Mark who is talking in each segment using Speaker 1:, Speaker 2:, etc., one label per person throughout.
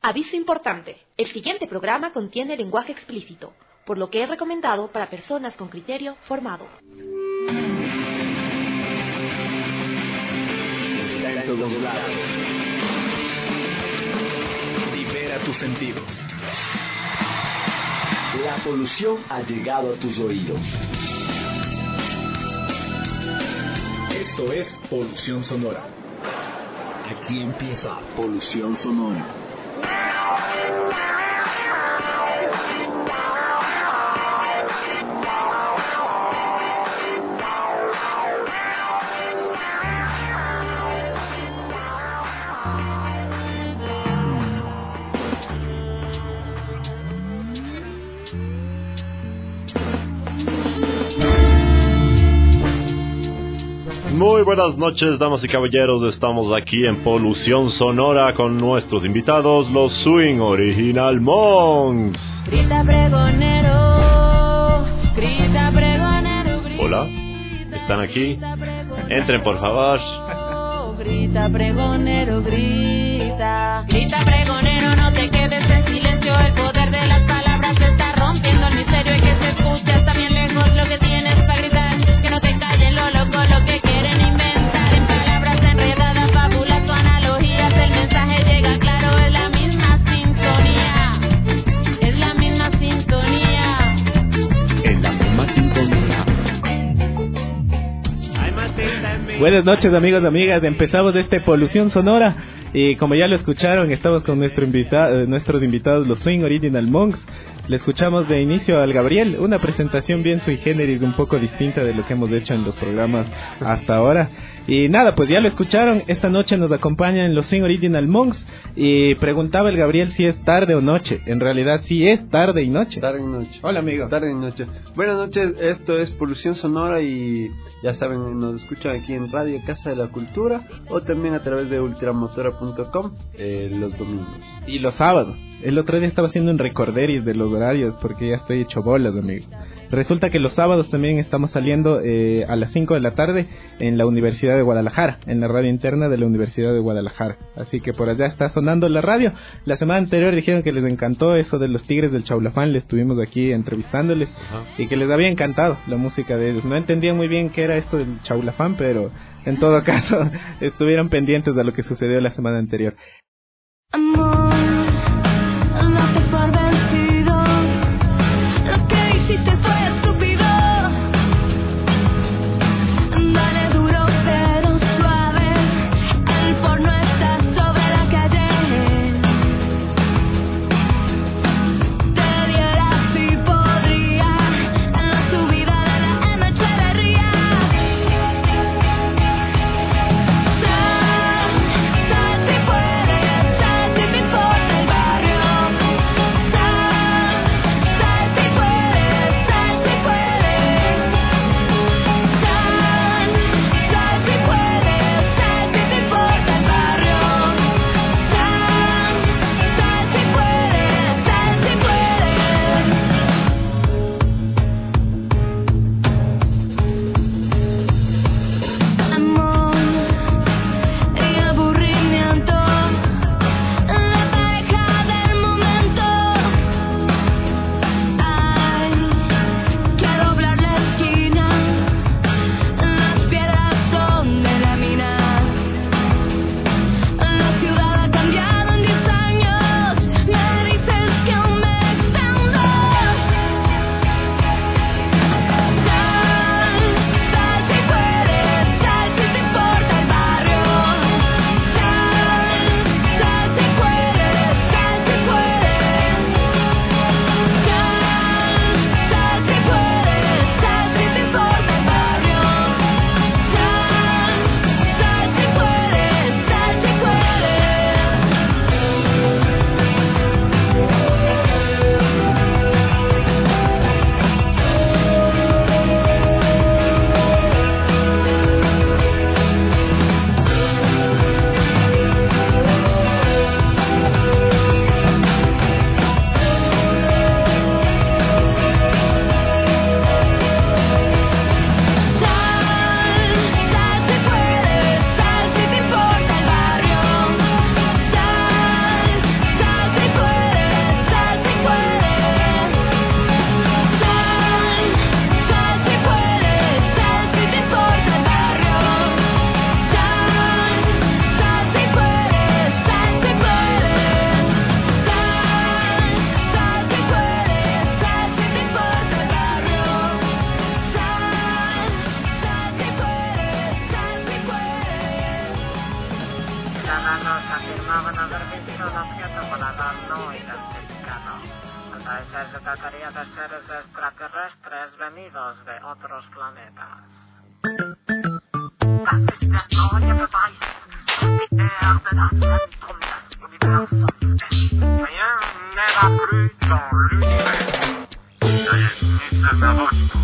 Speaker 1: Aviso importante. El siguiente programa contiene lenguaje explícito, por lo que es recomendado para personas con criterio formado.
Speaker 2: Está en todos lados. Libera tus sentidos. La polución ha llegado a tus oídos. Esto es Polución Sonora. Aquí empieza Polución Sonora.
Speaker 3: Muy buenas noches, damas y caballeros. Estamos aquí en Polución Sonora con nuestros invitados, los Swing Original Monks.
Speaker 4: Grita pregonero, grita pregonero, grita.
Speaker 3: Hola, ¿están aquí? Entren, por favor.
Speaker 4: Grita pregonero, grita. Grita pregonero, no te quedes en silencio. El poder de las palabras se está rompiendo el misterio y que se escucha hasta bien lejos lo que tienes para gritar. Que no te callen lo loco, lo que quieren inventar. En palabras enredadas, fábulas o analogías, el mensaje llega claro, es la misma sintonía. Es la misma sintonía.
Speaker 2: En la misma sintonía.
Speaker 5: Buenas noches, amigos y amigas. Empezamos este Polución Sonora y como ya lo escucharon, estamos con nuestros invitados, los Swing Original Monks. Le escuchamos de inicio al Gabriel, una presentación bien sui generis, un poco distinta de lo que hemos hecho en los programas hasta ahora. Y nada, pues ya lo escucharon, esta noche nos acompañan los Swing Original Monks y preguntaba el Gabriel si es tarde o noche. En realidad sí es tarde y noche.
Speaker 6: Tarde y noche.
Speaker 5: Hola, amigo.
Speaker 6: Tarde y noche. Buenas noches, esto es Polución Sonora y ya saben, nos escuchan aquí en Radio Casa de la Cultura o también a través de ultramotora.com los domingos.
Speaker 5: Y los sábados. El otro día estaba haciendo un recorderis de los horarios porque ya estoy hecho bolas, amigo. Resulta que los sábados también estamos saliendo a las 5 de la tarde en la Universidad de Guadalajara, en la radio interna de la Universidad de Guadalajara. Así que por allá está sonando la radio. La semana anterior dijeron que les encantó eso de los Tigres del Chaulafán, le estuvimos aquí entrevistándoles. Ajá. Y que les había encantado la música de ellos. No entendían muy bien qué era esto del Chaulafán, pero en todo caso estuvieron pendientes de lo que sucedió la semana anterior.
Speaker 4: Amor, date por vencido. Lo que hiciste fue estúpido. Dale duro pero suave. El porno está sobre la calle. Te diera si podría en la subida de la M Echeverría. Sal si puedes, sal si te importa.
Speaker 7: siendo morado y identificado. Al parecer se trataría de seres extraterrestres venidos de otros planetas. Das ist der neue Beweis, dass die Erde das Zentrum des Universums ist. Rien n'est accru dans l'univers. C'est agosto.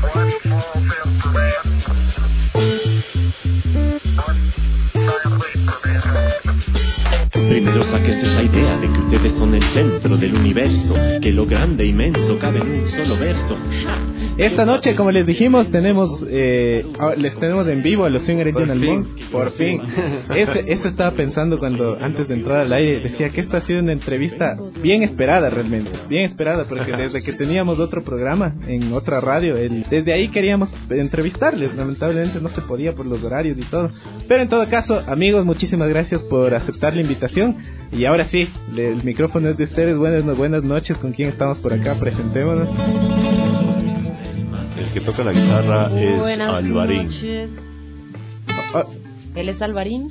Speaker 2: Primero saques esa idea de que ustedes son el centro del universo, que lo grande e inmenso cabe en un solo verso.
Speaker 5: Esta noche, como les dijimos, les tenemos en vivo a los Swing Original Monks. Por fin. Eso estaba pensando antes de entrar al aire. Decía que esta ha sido una entrevista bien esperada realmente. Bien esperada, porque desde que teníamos otro programa en otra radio, desde ahí queríamos entrevistarles. Lamentablemente no se podía por los horarios y todo. Pero en todo caso, amigos, muchísimas gracias por aceptar la invitación. Y ahora sí, el micrófono es de ustedes. Buenas noches. ¿Con quién estamos por acá? Presentémonos.
Speaker 3: El que toca la guitarra es
Speaker 4: Buenas
Speaker 3: Alvarín.
Speaker 4: noches. Él es Alvarín.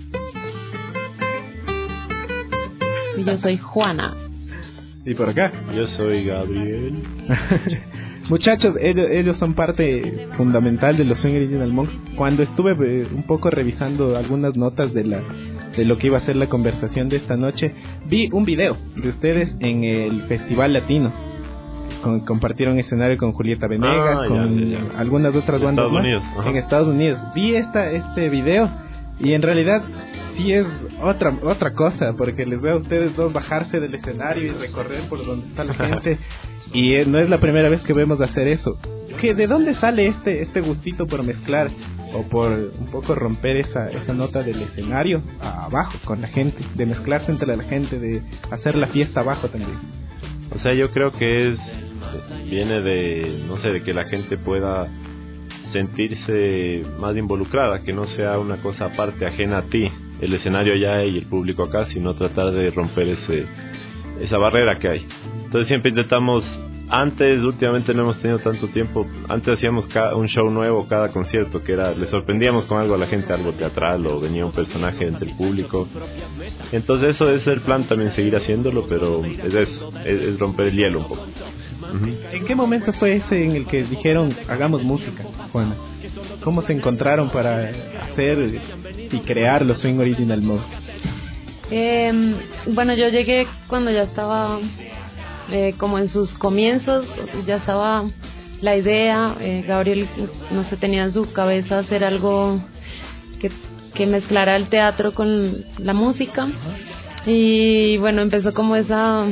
Speaker 4: Y yo soy Juana.
Speaker 5: Y por acá.
Speaker 3: Yo soy Gabriel.
Speaker 5: Muchachos, ellos son parte fundamental de los Swing Original Monks. Cuando estuve un poco revisando algunas notas de lo que iba a ser la conversación de esta noche, vi un video de ustedes en el Festival Latino. Compartieron escenario con Julieta Venegas, con algunas otras bandas más en Estados Unidos. Vi este video y en realidad sí es otra cosa, porque les veo a ustedes dos bajarse del escenario y recorrer por donde está la gente. Y no es la primera vez que vemos hacer eso. ¿De dónde sale este gustito por mezclar o por un poco romper esa nota del escenario abajo con la gente, de mezclarse entre la gente, de hacer la fiesta abajo también?
Speaker 3: O sea, yo creo que viene de que la gente pueda sentirse más involucrada, que no sea una cosa aparte, ajena a ti, el escenario allá y el público acá, sino tratar de romper esa barrera que hay. Entonces siempre intentamos, últimamente no hemos tenido tanto tiempo, antes hacíamos un show nuevo cada concierto, que le sorprendíamos con algo a la gente, algo teatral, o venía un personaje entre el público. Entonces eso es el plan también, seguir haciéndolo, pero es eso, es romper el hielo un poco.
Speaker 5: ¿En qué momento fue ese en el que dijeron hagamos música, Juana? ¿Cómo se encontraron para hacer y crear los Swing Original Monks?
Speaker 4: Bueno, yo llegué cuando ya estaba como en sus comienzos, ya estaba la idea. Gabriel, no sé, tenía en su cabeza hacer algo que mezclara el teatro con la música. Y bueno, empezó como empezó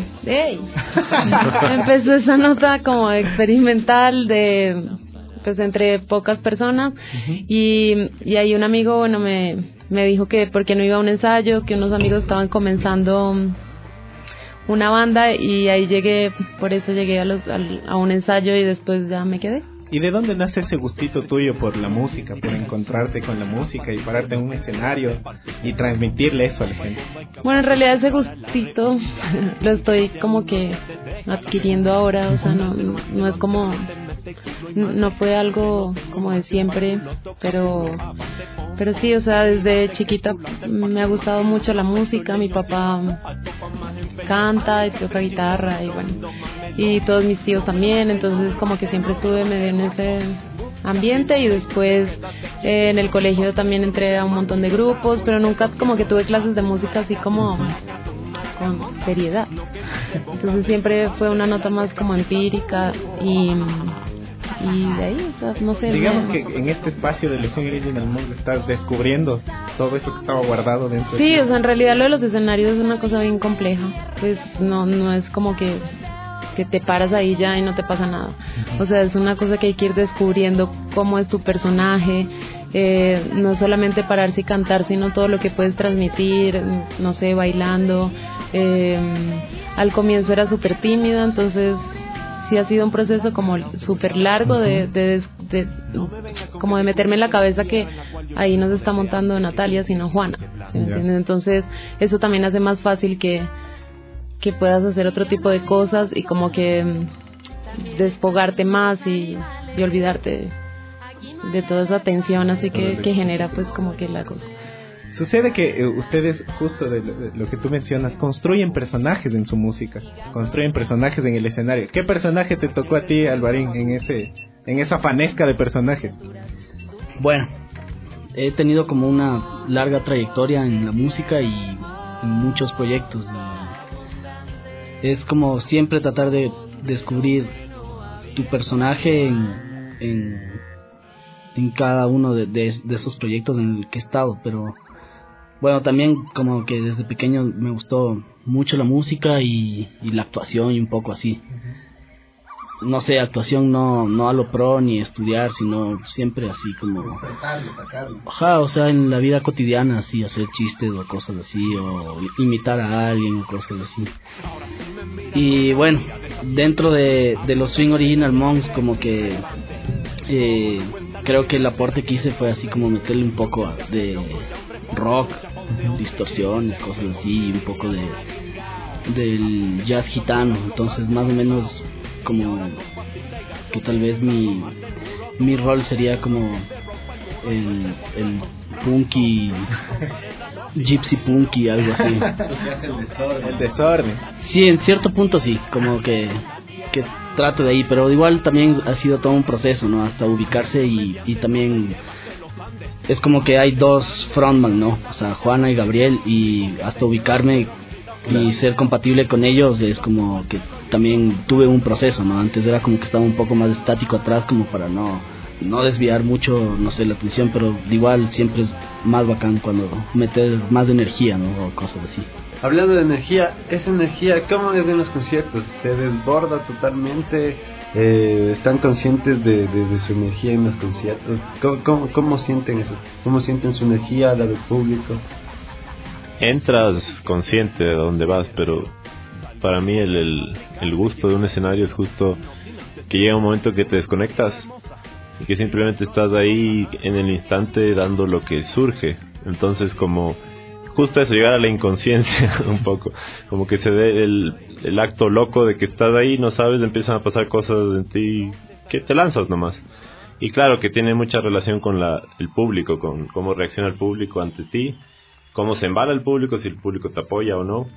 Speaker 4: esa nota como experimental pues entre pocas personas. Y ahí un amigo, bueno, me dijo que por qué no iba a un ensayo, que unos amigos estaban comenzando una banda, y ahí por eso llegué a un ensayo y después ya me quedé.
Speaker 5: ¿Y de dónde nace ese gustito tuyo por la música, por encontrarte con la música y pararte en un escenario y transmitirle eso a la gente?
Speaker 4: Bueno, en realidad ese gustito lo estoy como que adquiriendo ahora, o sea, no es como, no fue algo como de siempre, pero sí, o sea, desde chiquita me ha gustado mucho la música. Mi papá canta y toca guitarra y bueno, y todos mis tíos también, entonces como que siempre estuve medio en ese ambiente. Y después en el colegio también entré a un montón de grupos, pero nunca como que tuve clases de música así como con seriedad, entonces siempre fue una nota más como empírica y de ahí, o sea, no sé.
Speaker 5: Digamos que en este espacio de los Swing Original Monks estás descubriendo todo eso que estaba guardado dentro.
Speaker 4: Sí, o sea, en realidad lo de los escenarios es una cosa bien compleja, pues no es como que te paras ahí ya y no te pasa nada. O sea, es una cosa que hay que ir descubriendo cómo es tu personaje, no solamente pararse y cantar, sino todo lo que puedes transmitir, no sé, bailando. Al comienzo era súper tímida, entonces sí ha sido un proceso como súper largo como de meterme en la cabeza que ahí no se está montando Natalia sino Juana, ¿sí me entiendes? Entonces eso también hace más fácil que puedas hacer otro tipo de cosas y como que desfogarte más y olvidarte de toda esa tensión así que genera pues como que la cosa.
Speaker 5: Sucede que ustedes, justo de lo que tú mencionas, construyen personajes en su música, construyen personajes en el escenario. ¿Qué personaje te tocó a ti, Alvarín, en esa fanesca de personajes?
Speaker 8: Bueno, he tenido como una larga trayectoria en la música y en muchos proyectos. Y es como siempre tratar de descubrir tu personaje en cada uno de esos proyectos en el que he estado. Pero bueno, también como que desde pequeño me gustó mucho la música y la actuación y un poco así. No sé, actuación no a lo pro ni estudiar, sino siempre así como... Ajá, o sea, en la vida cotidiana, así, hacer chistes o cosas así, o imitar a alguien o cosas así. Y bueno, dentro de los Swing Original Monks, como que... creo que el aporte que hice fue así como meterle un poco de rock, distorsiones, cosas así, un poco del jazz gitano. Entonces más o menos como que tal vez mi rol sería como el punky, gypsy punky, algo así.
Speaker 5: El desorden.
Speaker 8: Sí, en cierto punto sí, como que trato de ahí, pero igual también ha sido todo un proceso, ¿no? Hasta ubicarse y también es como que hay dos frontman, ¿no? O sea, Juana y Gabriel, y hasta ubicarme y ser compatible con ellos es como que también tuve un proceso, ¿no? Antes era como que estaba un poco más estático atrás como para no desviar mucho, no sé, la atención, pero igual siempre es más bacán cuando meter más de energía, ¿no? O cosas así.
Speaker 6: Hablando de energía, esa energía, ¿cómo es en los conciertos? ¿Se desborda totalmente? ¿Están conscientes de su energía en los conciertos? ¿Cómo sienten eso? ¿Cómo sienten su energía, la del público?
Speaker 3: Entras consciente de dónde vas, pero para mí el gusto de un escenario es justo que llega un momento que te desconectas y que simplemente estás ahí en el instante dando lo que surge. Entonces, como justo eso, llegar a la inconsciencia un poco, como que se ve el acto loco de que estás ahí, no sabes, empiezan a pasar cosas en ti que te lanzas nomás. Y claro que tiene mucha relación con el público, con cómo reacciona el público ante ti, cómo se embala el público, si el público te apoya o no.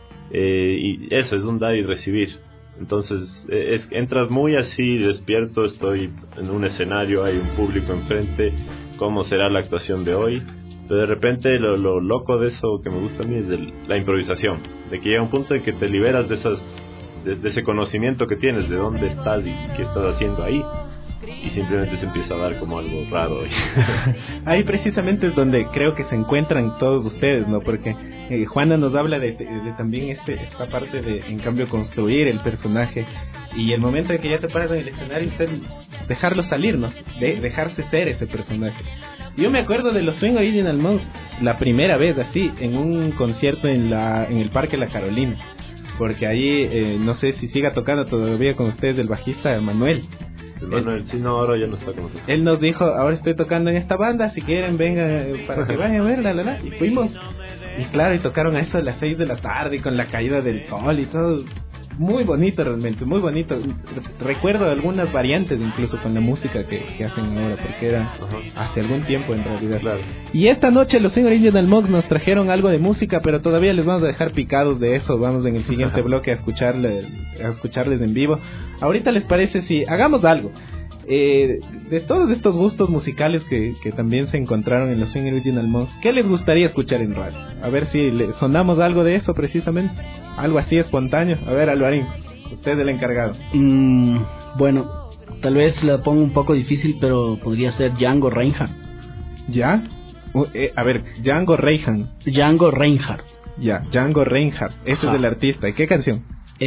Speaker 3: Y eso es un dar y recibir. Entonces entras muy así despierto, estoy en un escenario, hay un público enfrente, cómo será la actuación de hoy. Pero de repente lo loco de eso que me gusta a mí es la improvisación, de que llega un punto en que te liberas de ese conocimiento que tienes, de dónde estás y qué estás haciendo ahí, y simplemente se empieza a dar como algo raro.
Speaker 5: Ahí precisamente es donde creo que se encuentran todos ustedes, ¿no? Porque Juana nos habla de también esta parte de, en cambio, construir el personaje, y el momento en que ya te paras en el escenario es dejarlo salir, ¿no? Dejarse ser ese personaje. Yo me acuerdo de los Swing Original Monks la primera vez así, en un concierto en el Parque La Carolina, porque ahí no sé si siga tocando todavía con ustedes el bajista Manuel.
Speaker 3: Manuel, sí, no, ahora ya no está con nosotros.
Speaker 5: Él nos dijo, ahora estoy tocando en esta banda, si quieren vengan para que vayan a ver, y fuimos. Y claro, y tocaron a eso a las 6 de la tarde, y con la caída del sol y todo. Muy bonito realmente, muy bonito. Recuerdo algunas variantes incluso con la música que hacen ahora, porque era hace algún tiempo en realidad.
Speaker 3: Claro.
Speaker 5: Y esta noche los Swing Original Monks nos trajeron algo de música, pero todavía les vamos a dejar picados de eso. Vamos en el siguiente bloque a escucharles en vivo. Ahorita les parece si hagamos algo. De todos estos gustos musicales que también se encontraron en los Swing Original Monks, ¿qué les gustaría escuchar en radio? A ver si le sonamos algo de eso precisamente, algo así espontáneo. A ver, Alvarín, usted es el encargado.
Speaker 8: Bueno, tal vez la pongo un poco difícil, pero podría ser Django Reinhardt.
Speaker 5: ¿Ya? A ver, Django Reinhardt.
Speaker 8: Django Reinhardt.
Speaker 5: Ya, Django Reinhardt, ese es el artista. ¿Y qué canción?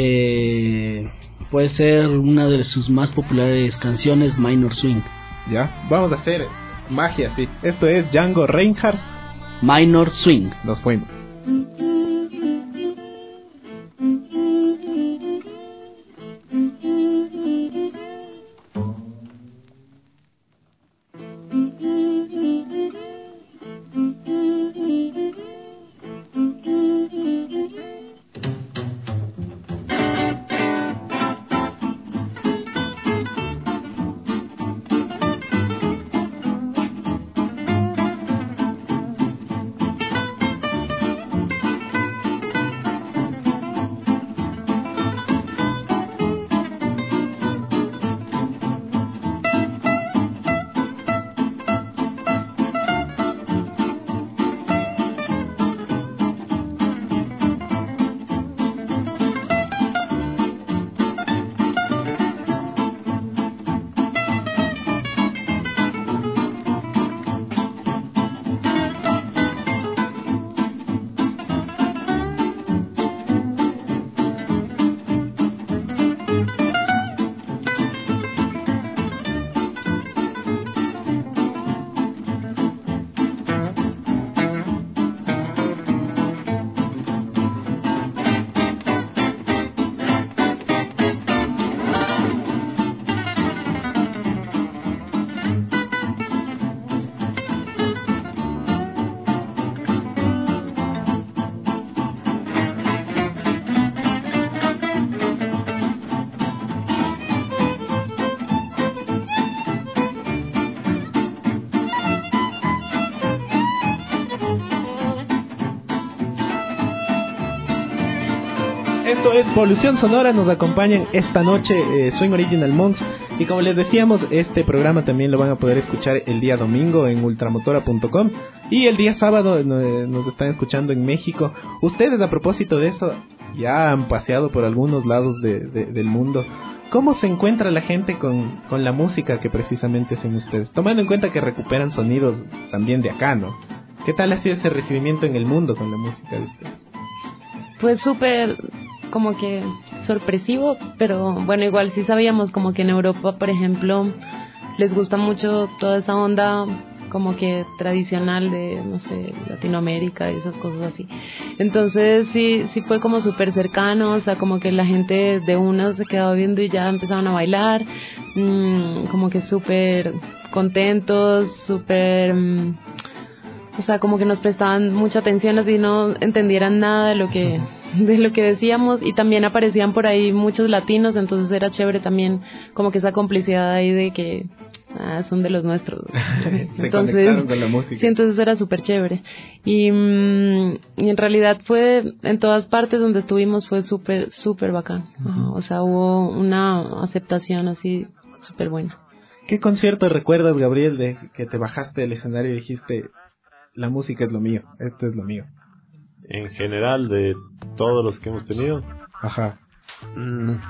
Speaker 8: Puede ser una de sus más populares canciones, Minor Swing.
Speaker 5: Ya, vamos a hacer magia, sí. Esto es Django Reinhardt,
Speaker 8: Minor Swing.
Speaker 5: Nos fuimos. Esto es Polución Sonora, nos acompañan esta noche Swing Original Monks. Y como les decíamos, este programa también lo van a poder escuchar el día domingo en ultramotora.com. Y el día sábado nos están escuchando en México. Ustedes, a propósito de eso, ya han paseado por algunos lados del mundo. ¿Cómo se encuentra la gente con la música que precisamente hacen ustedes? Tomando en cuenta que recuperan sonidos también de acá, ¿no? ¿Qué tal ha sido ese recibimiento en el mundo con la música de ustedes?
Speaker 9: Pues súper como que sorpresivo, pero bueno, igual sí sabíamos como que en Europa, por ejemplo, les gusta mucho toda esa onda como que tradicional de, no sé, Latinoamérica y esas cosas así. Entonces sí fue como súper cercano, o sea, como que la gente de una se quedaba viendo y ya empezaban a bailar, como que súper contentos, súper... o sea, como que nos prestaban mucha atención así no entendieran nada de lo que decíamos, y también aparecían por ahí muchos latinos, entonces era chévere también como que esa complicidad ahí de que son de los nuestros.
Speaker 5: Se conectaron con la música.
Speaker 9: Sí, entonces era súper chévere. Y en realidad fue, en todas partes donde estuvimos fue súper, súper bacán. O sea, hubo una aceptación así súper buena.
Speaker 5: ¿Qué concierto recuerdas, Gabriel, de que te bajaste del escenario y dijiste, la música es lo mío, esto es lo mío?
Speaker 3: En general, de todos los que hemos tenido.
Speaker 5: Ajá.
Speaker 3: No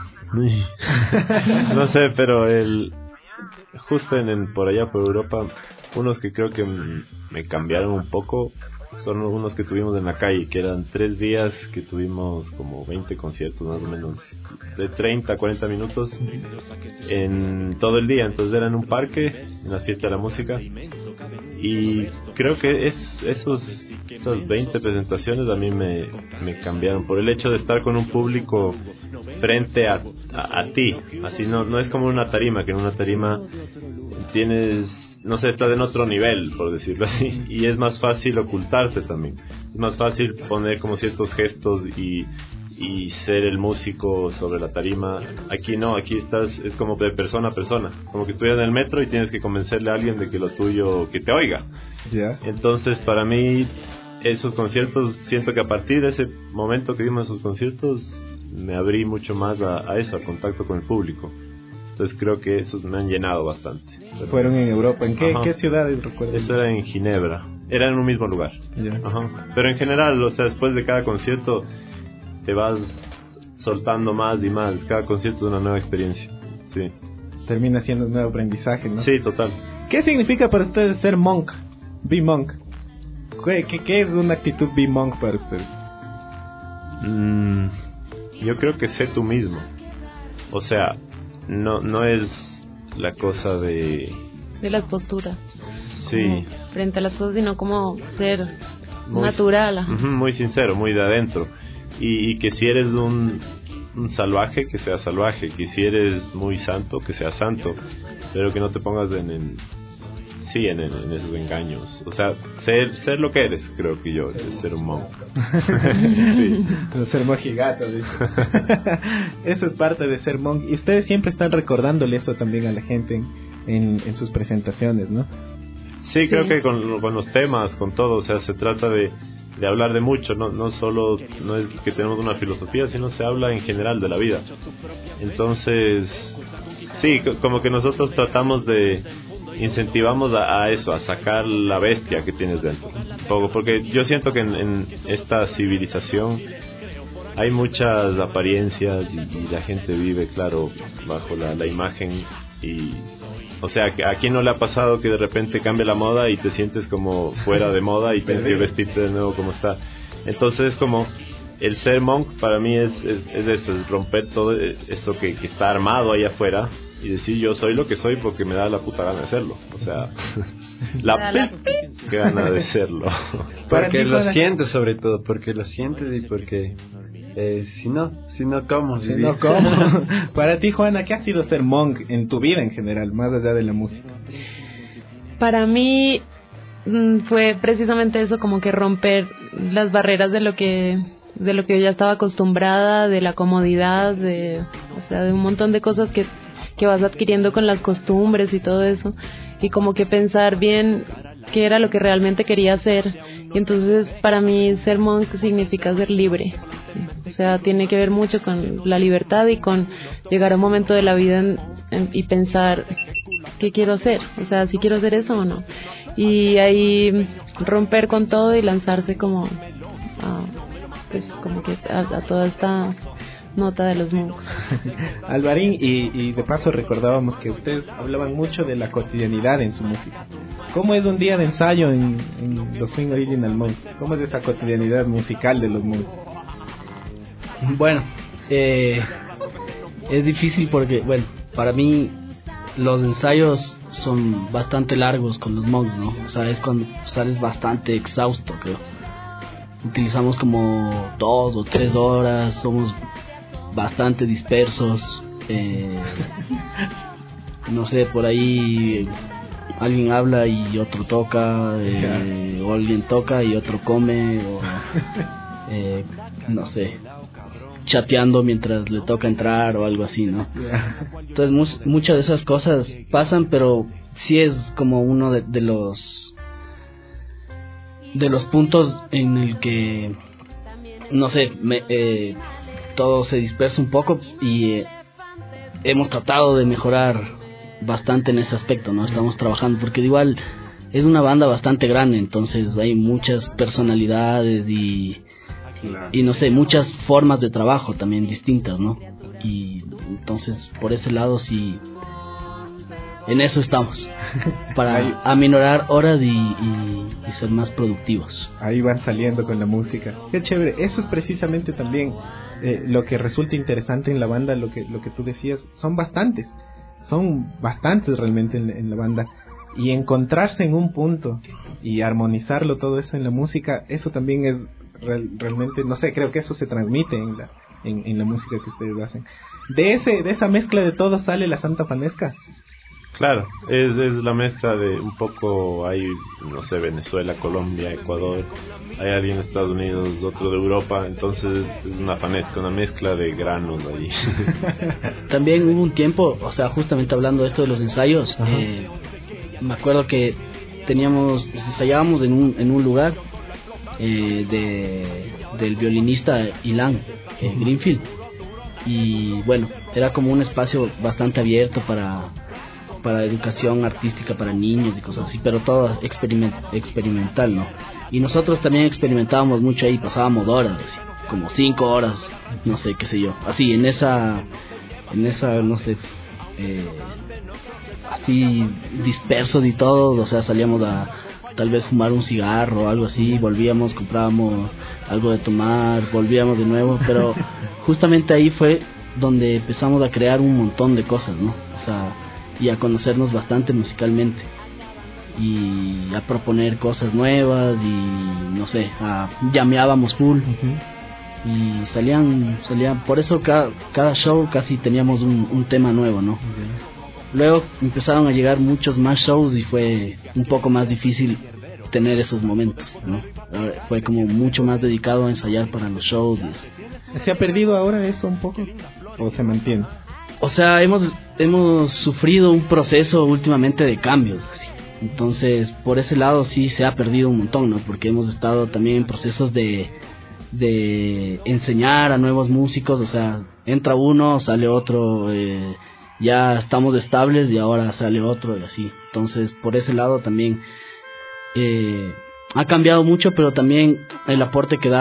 Speaker 3: sé, pero justo por allá por Europa, unos que creo que me cambiaron un poco son unos que tuvimos en la calle, que eran 3 días que tuvimos como 20 conciertos más o menos, de 30 a 40 minutos en todo el día. Entonces era en un parque, en la fiesta de la música, y creo que esas 20 presentaciones a mí me cambiaron por el hecho de estar con un público frente a ti. Así no es como una tarima, que en una tarima tienes, no sé, estás en otro nivel, por decirlo así, y es más fácil ocultarte también. Es más fácil poner como ciertos gestos y ser el músico sobre la tarima. Aquí no, aquí es como de persona a persona, como que tú estás en el metro y tienes que convencerle a alguien de que lo tuyo, que te oiga. Entonces para mí esos conciertos, siento que a partir de ese momento que dimos esos conciertos me abrí mucho más a eso, a contacto con el público. Entonces creo que esos me han llenado bastante.
Speaker 5: ¿Fueron en Europa? ¿En qué ciudades recuerdas?
Speaker 3: Eso era en Ginebra. Era en un mismo lugar. Pero en general, o sea, después de cada concierto te vas soltando más y más. Cada concierto es una nueva experiencia. Sí.
Speaker 5: Termina siendo un nuevo aprendizaje, ¿no?
Speaker 3: Sí, total.
Speaker 5: ¿Qué significa para ustedes ser monk? Be monk. ¿Qué es una actitud be monk para ustedes?
Speaker 3: Yo creo que sé tú mismo. O sea, no es la cosa de
Speaker 9: las posturas.
Speaker 3: Sí.
Speaker 9: Frente a las cosas, sino como ser muy natural.
Speaker 3: Muy sincero, muy de adentro. Y que si eres un salvaje, que seas salvaje. Que si eres muy santo, que seas santo. Pero que no te pongas en esos engaños. O sea, ser lo que eres, creo que yo, es ser un monk.
Speaker 5: Sí. Ser mojigato. Eso es parte de ser monk. Y ustedes siempre están recordándole eso también a la gente en sus presentaciones, ¿no?
Speaker 3: Sí, creo que con los temas, con todo, o sea, se trata de hablar de mucho, no solo, no es que tenemos una filosofía, sino se habla en general de la vida. Entonces, sí, como que nosotros tratamos incentivamos a eso, a sacar la bestia que tienes dentro. Porque yo siento que en esta civilización hay muchas apariencias y la gente vive, claro, bajo la imagen. Y, o sea, ¿a quién no le ha pasado que de repente cambia la moda y te sientes como fuera de moda y tienes que vestirte de nuevo como está? Entonces, como el ser monk para mí es eso, es romper todo eso que está armado ahí afuera y decir yo soy lo que soy porque me da la puta gana de serlo. O sea, que gana de serlo.
Speaker 6: Porque lo sientes, sobre todo, porque lo sientes y porque si no, ¿cómo?
Speaker 5: Si no, ¿cómo? Para ti, Juana, ¿qué ha sido ser monk en tu vida en general, más allá de la música?
Speaker 9: Para mí fue precisamente eso, como que romper las barreras de lo que yo ya estaba acostumbrada, de la comodidad, de un montón de cosas que vas adquiriendo con las costumbres y todo eso, y como que pensar bien qué era lo que realmente quería hacer. Y entonces para mí ser monk significa ser libre. ¿Sí? O sea, tiene que ver mucho con la libertad y con llegar a un momento de la vida y pensar qué quiero hacer. O sea, si quiero hacer eso o no. Y ahí romper con todo y lanzarse como a toda esta nota de los monks.
Speaker 5: Alvarín, y de paso recordábamos que ustedes hablaban mucho de la cotidianidad en su música. ¿Cómo es un día de ensayo en los Swing Original Monks? ¿Cómo es esa cotidianidad musical de los monks?
Speaker 8: Bueno, es difícil porque, bueno, para mí los ensayos son bastante largos con los monks, ¿no? O sea, es cuando sales bastante exhausto, creo. Utilizamos como 2 o 3 horas, somos bastante dispersos, no sé, por ahí alguien habla y otro toca, o alguien toca y otro come, o no sé, chateando mientras le toca entrar o algo así, ¿no? Entonces muchas de esas cosas pasan, pero sí es como uno de los puntos en el que, no sé, todo se dispersa un poco y hemos tratado de mejorar bastante en ese aspecto, ¿no? Estamos trabajando porque igual es una banda bastante grande, entonces hay muchas personalidades y no sé, muchas formas de trabajo también distintas, ¿no? Y entonces por ese lado sí, en eso estamos, para aminorar horas y ser más productivos.
Speaker 5: Ahí van saliendo con la música. Qué chévere. Eso es precisamente también lo que resulta interesante en la banda, lo que tú decías. Son bastantes realmente en la banda. Y encontrarse en un punto y armonizarlo todo eso en la música, eso también es realmente, no sé, creo que eso se transmite en la música que ustedes hacen. De esa mezcla de todo sale la Santa Fanesca.
Speaker 3: Claro, es la mezcla de un poco, hay, no sé, Venezuela, Colombia, Ecuador, hay alguien de Estados Unidos, otro de Europa, entonces es una fanesca, una mezcla de granos allí.
Speaker 8: También hubo un tiempo, o sea, justamente hablando de esto de los ensayos, me acuerdo que ensayábamos en un lugar del violinista Ilan Greenfield, y bueno, era como un espacio bastante abierto para educación artística para niños y cosas así, pero todo experimental, ¿no? Y nosotros también experimentábamos mucho ahí, pasábamos horas, así, como 5 horas, no sé, qué sé yo, así, en esa, no sé, así, dispersos y todo, o sea, salíamos a tal vez fumar un cigarro o algo así, volvíamos, comprábamos algo de tomar, volvíamos de nuevo, pero justamente ahí fue donde empezamos a crear un montón de cosas, ¿no? O sea, y a conocernos bastante musicalmente y a proponer cosas nuevas y no sé, llameábamos full y salían, por eso cada show casi teníamos un tema nuevo, ¿no? Luego empezaron a llegar muchos más shows y fue un poco más difícil tener esos momentos, ¿no? Fue como mucho más dedicado a ensayar para los shows.
Speaker 5: ¿Se ha perdido ahora eso un poco o se mantiene?
Speaker 8: O sea, hemos sufrido un proceso últimamente de cambios, así. Entonces, por ese lado sí se ha perdido un montón, ¿no? Porque hemos estado también en procesos de enseñar a nuevos músicos, o sea, entra uno, sale otro, ya estamos estables y ahora sale otro y así. Entonces, por ese lado también ha cambiado mucho, pero también el aporte que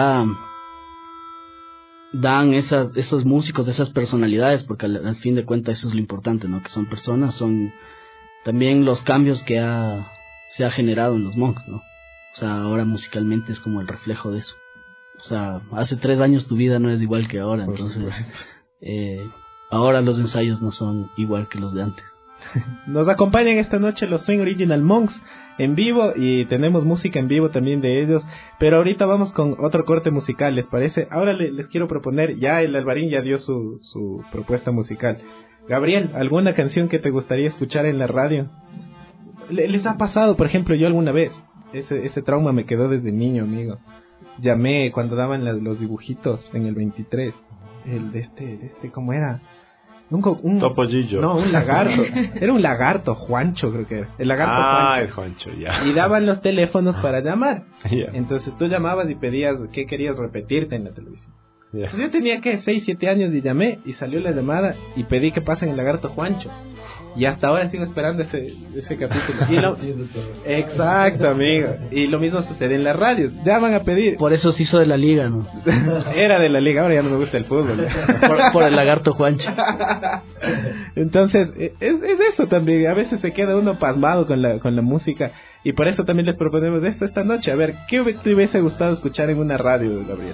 Speaker 8: dan esos músicos, esas personalidades, porque al fin de cuentas eso es lo importante, ¿no? Que son personas, son también los cambios que se ha generado en los monks, ¿no? O sea, ahora musicalmente es como el reflejo de eso. O sea, hace 3 años tu vida no es igual que ahora, entonces ahora los ensayos no son igual que los de antes.
Speaker 5: Nos acompañan esta noche los Swing Original Monks en vivo y tenemos música en vivo también de ellos, pero ahorita vamos con otro corte musical, ¿les parece? Ahora les quiero proponer, ya el Alvarín ya dio su propuesta musical. Gabriel, ¿alguna canción que te gustaría escuchar en la radio? ¿Les ha pasado, por ejemplo, yo alguna vez? Ese trauma me quedó desde niño, amigo. Llamé cuando daban los dibujitos en el 23, el de este, ¿cómo era? Un
Speaker 3: Topollillo.
Speaker 5: No, un lagarto. Era un lagarto, Juancho creo que era. El lagarto Juancho.
Speaker 3: El Juancho, ya.
Speaker 5: Y daban los teléfonos para llamar.
Speaker 3: Ya.
Speaker 5: Entonces tú llamabas y pedías qué querías repetirte en la televisión.
Speaker 3: Ya.
Speaker 5: Yo tenía que 6, 7 años y llamé y salió la llamada y pedí que pasen el lagarto Juancho. Y hasta ahora sigo esperando ese capítulo. Exacto, amigo. Y lo mismo sucede en las radios. Llaman a pedir.
Speaker 8: Por eso se hizo de la liga, ¿no?
Speaker 5: Era de la liga, ahora ya no me gusta el fútbol.
Speaker 8: Por el lagarto Juancho.
Speaker 5: Entonces, es eso también. A veces se queda uno pasmado con la música. Y por eso también les proponemos eso esta noche. A ver, ¿qué te hubiese gustado escuchar en una radio, Gabriel?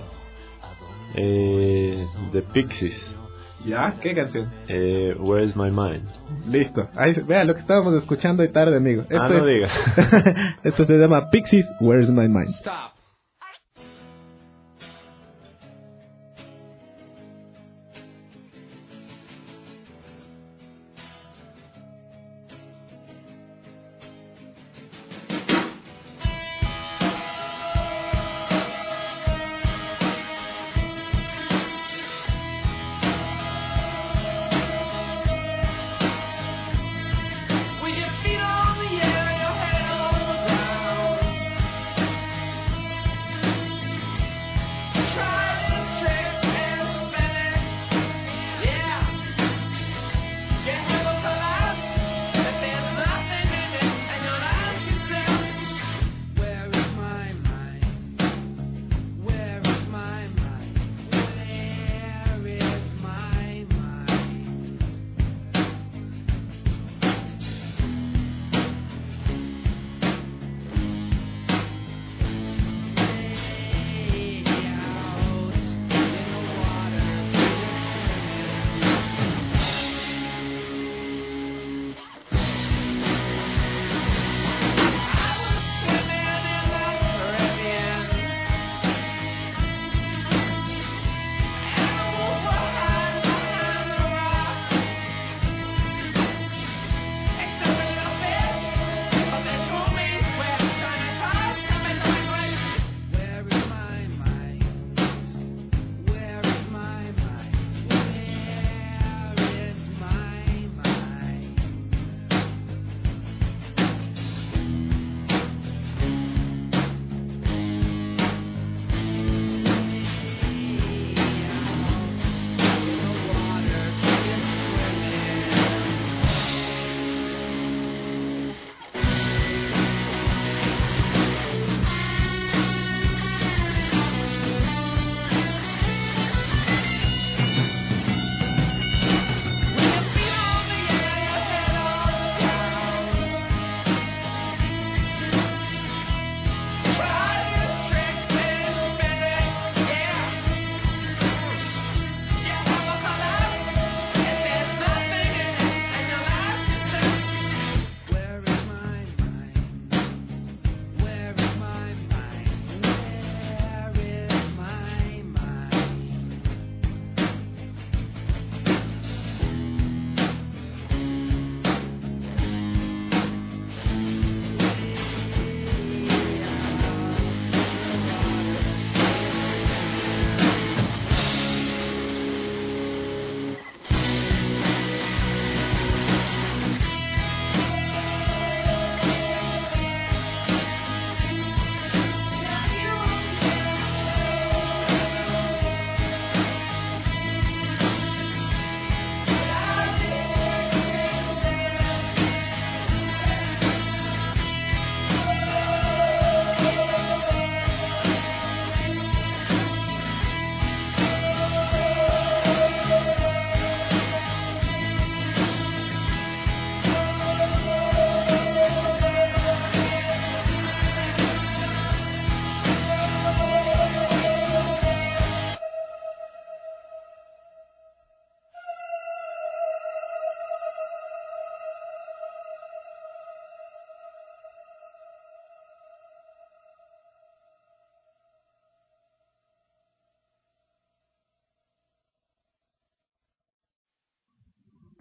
Speaker 3: The Pixies.
Speaker 5: ¿Ya? ¿Qué canción?
Speaker 3: Where's My Mind.
Speaker 5: Listo. Ahí, vea lo que estábamos escuchando hoy tarde, amigo.
Speaker 3: No diga.
Speaker 5: Esto se llama Pixies, Where's My Mind.
Speaker 10: Stop.
Speaker 7: With your feet on the air, your head on the ground.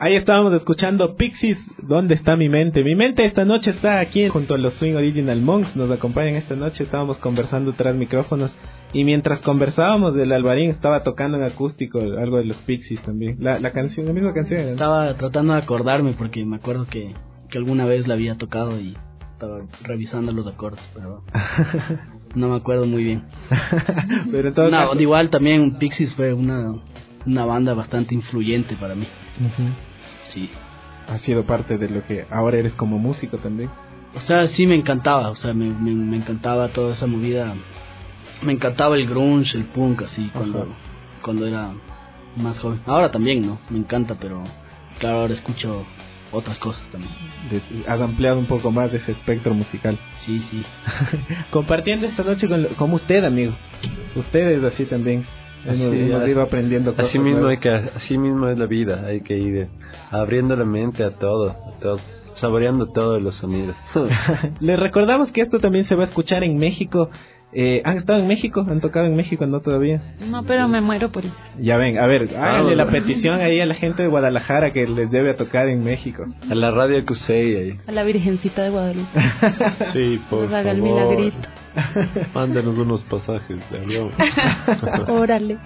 Speaker 5: Ahí estábamos escuchando Pixies, ¿dónde está mi mente? Mi mente esta noche está aquí junto a los Swing Original Monks, nos acompañan esta noche, estábamos conversando tras micrófonos y mientras conversábamos el Alvarín estaba tocando en acústico algo de los Pixies también, la canción, la misma canción.
Speaker 8: Estaba tratando de acordarme porque me acuerdo que alguna vez la había tocado y estaba revisando los acordes, pero no me acuerdo muy bien.
Speaker 5: Pero en todo caso...
Speaker 8: Igual también Pixies fue una banda bastante influyente para mí. Sí.
Speaker 5: Ha sido parte de lo que ahora eres como músico también.
Speaker 8: O sea, sí me encantaba, o sea, me encantaba toda esa movida. Me encantaba el grunge, el punk, así, cuando era más joven. Ahora también, ¿no? Me encanta, pero claro, ahora escucho otras cosas también.
Speaker 5: Has ampliado un poco más de ese espectro musical.
Speaker 8: Sí.
Speaker 5: Compartiendo esta noche como usted, amigo. Ustedes así también. Hemos ido aprendiendo cosas.
Speaker 6: Así mismo es la vida, hay que ir abriendo la mente a todo, saboreando todos los sonidos.
Speaker 5: Les recordamos que esto también se va a escuchar en México. ¿Han estado en México? ¿Han tocado en México? ¿No todavía?
Speaker 9: No, pero me muero por eso.
Speaker 5: Ya ven, a ver, háganle la petición ahí a la gente de Guadalajara que les debe a tocar en México.
Speaker 6: A la radio Cusey ahí.
Speaker 9: A la Virgencita de Guadalupe.
Speaker 3: Sí, por
Speaker 9: haga el
Speaker 3: favor.
Speaker 9: milagrito.
Speaker 3: Mándenos unos pasajes de avión.
Speaker 9: Órale.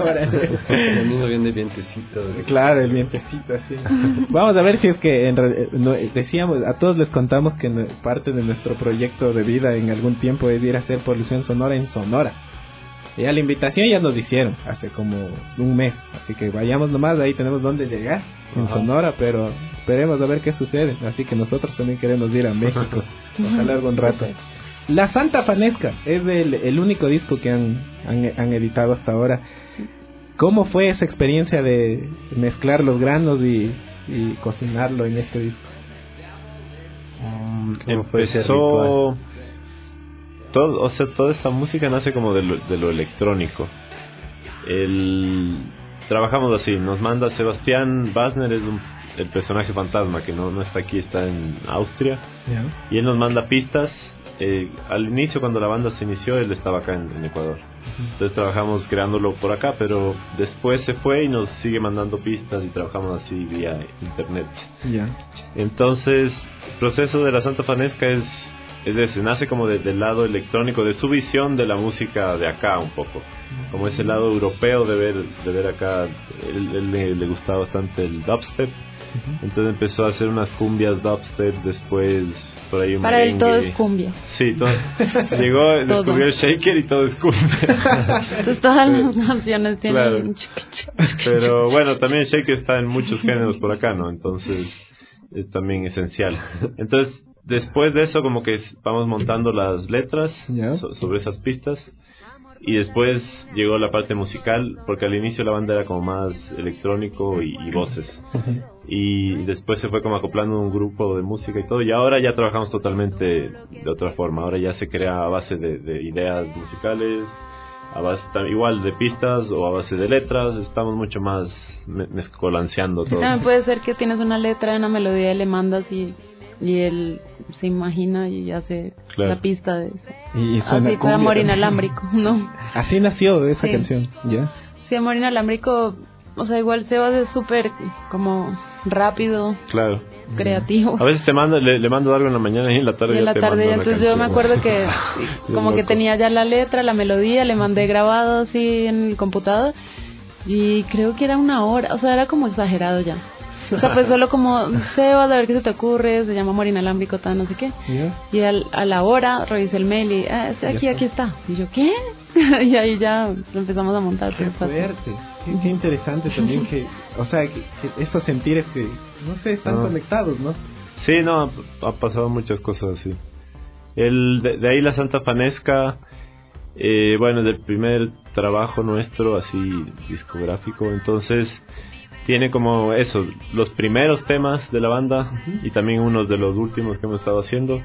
Speaker 6: El niño viene vientecito.
Speaker 5: Claro, el vientecito, así. Vamos a ver si es que decíamos, a todos les contamos que parte de nuestro proyecto de vida en algún tiempo es ir a hacer polución sonora en Sonora. Ya la invitación ya nos hicieron hace como un mes, así que vayamos nomás, ahí tenemos donde llegar en Sonora, pero esperemos a ver qué sucede. Así que nosotros también queremos ir a México, ojalá algún rato. La Santa Fanesca es el único disco que han editado hasta ahora. ¿Cómo fue esa experiencia de mezclar los granos y cocinarlo en este disco?
Speaker 3: Empezó toda esta música nace como de lo electrónico. Trabajamos así, nos manda Sebastián Basner, es el personaje fantasma que no está aquí, está en Austria, y él nos manda pistas. Al inicio, cuando la banda se inició, él estaba acá en Ecuador, entonces trabajamos creándolo por acá, pero después se fue y nos sigue mandando pistas y trabajamos así vía internet. Entonces el proceso de la Santa Fanesca es ese, nace como del lado electrónico, de su visión de la música de acá un poco, como ese lado europeo de ver acá. Él le gustaba bastante el dubstep, entonces empezó a hacer unas cumbias dubstep, después por ahí un
Speaker 9: para
Speaker 3: merengue.
Speaker 9: él todo es cumbia.
Speaker 3: Sí, todo. Llegó, descubrió el shaker y todo es cumbia.
Speaker 9: Entonces todas las canciones tienen
Speaker 3: claro. Pero bueno, también el shaker está en muchos géneros por acá, ¿no? Entonces es también esencial. Entonces después de eso como que vamos montando las letras sobre esas pistas, y después llegó la parte musical, porque al inicio la banda era como más electrónico y voces, y después se fue como acoplando un grupo de música y todo, y ahora ya trabajamos totalmente de otra forma. Ahora ya se crea a base de ideas musicales, a base igual de pistas o a base de letras. Estamos mucho más mezcolanceando todo.
Speaker 9: También puede ser que tienes una letra, una melodía y le mandas y él se imagina y hace la pista de eso.
Speaker 5: Y
Speaker 9: así fue Amor Inalámbrico, ¿no?
Speaker 5: Así nació esa canción, ¿ya?
Speaker 9: Sí, Amor Inalámbrico, o sea, igual Sebas es súper como rápido,
Speaker 3: claro,
Speaker 9: creativo.
Speaker 3: A veces le mando algo en la mañana y en la tarde.
Speaker 9: Y en la tarde, entonces yo me acuerdo que como que tenía ya la letra, la melodía, le mandé grabado así en el computador y creo que era 1 hora, o sea, era como exagerado ya. O sea, pues solo como, Sebas, a ver qué se te ocurre, se llama Amor Inalámbrico, tal, no sé qué. Y a la hora revisé el mail y, aquí está. Y yo, ¿qué? Y ahí ya lo empezamos a montar.
Speaker 5: Qué fuerte, qué interesante también que, o sea, que esos sentires que, no sé, están conectados, ¿no?
Speaker 3: Sí, no, ha pasado muchas cosas así. De ahí la Santa Fanesca, bueno, del primer trabajo nuestro, así, discográfico, entonces tiene como eso, los primeros temas de la banda y también unos de los últimos que hemos estado haciendo,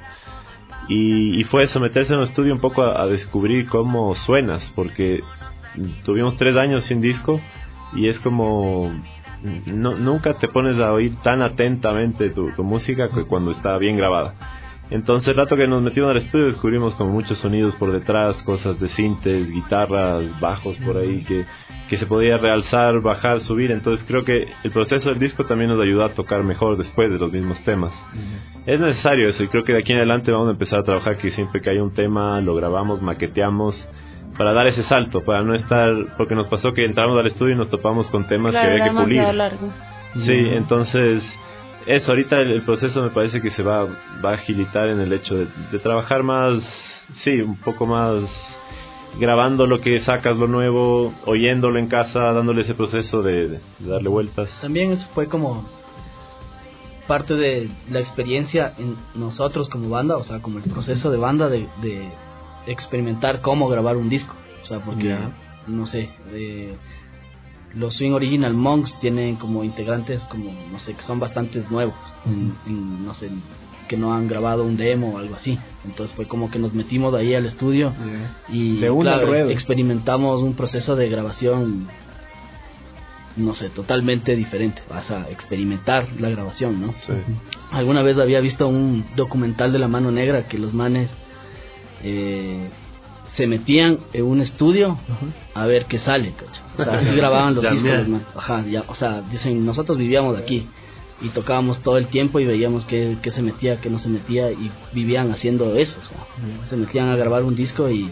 Speaker 3: y fue someterse en un estudio un poco a descubrir cómo suenas, porque tuvimos 3 años sin disco y es como nunca te pones a oír tan atentamente tu música que cuando está bien grabada. Entonces, el rato que nos metimos al estudio descubrimos como muchos sonidos por detrás, cosas de sintes, guitarras, bajos por ahí que se podía realzar, bajar, subir. Entonces creo que el proceso del disco también nos ayudó a tocar mejor después de los mismos temas. Es necesario eso, y creo que de aquí en adelante vamos a empezar a trabajar que siempre que haya un tema lo grabamos, maqueteamos, para dar ese salto, para no estar, porque nos pasó que entramos al estudio y nos topamos con temas que había que pulir.
Speaker 9: Largo.
Speaker 3: Sí, entonces eso, ahorita el proceso me parece que se va a agilitar en el hecho de trabajar más, sí, un poco más grabando lo que sacas, lo nuevo, oyéndolo en casa, dándole ese proceso de darle vueltas.
Speaker 8: También eso fue como parte de la experiencia en nosotros como banda, o sea, como el proceso de banda de experimentar cómo grabar un disco, o sea, porque no sé, los Swing Original Monks tienen como integrantes como, no sé, que son bastante nuevos, no sé, que no han grabado un demo o algo así. Entonces fue como que nos metimos ahí al estudio y claro, experimentamos un proceso de grabación, no sé, totalmente diferente. Vas a experimentar la grabación, ¿no?
Speaker 3: Sí.
Speaker 8: Alguna vez había visto un documental de La Mano Negra que los manes se metían en un estudio a ver qué sale, ¿cacho? O sea, así grababan los discos, man. O sea, dicen, nosotros vivíamos de aquí y tocábamos todo el tiempo y veíamos qué se metía, qué no se metía, y vivían haciendo eso, o sea, se metían a grabar un disco y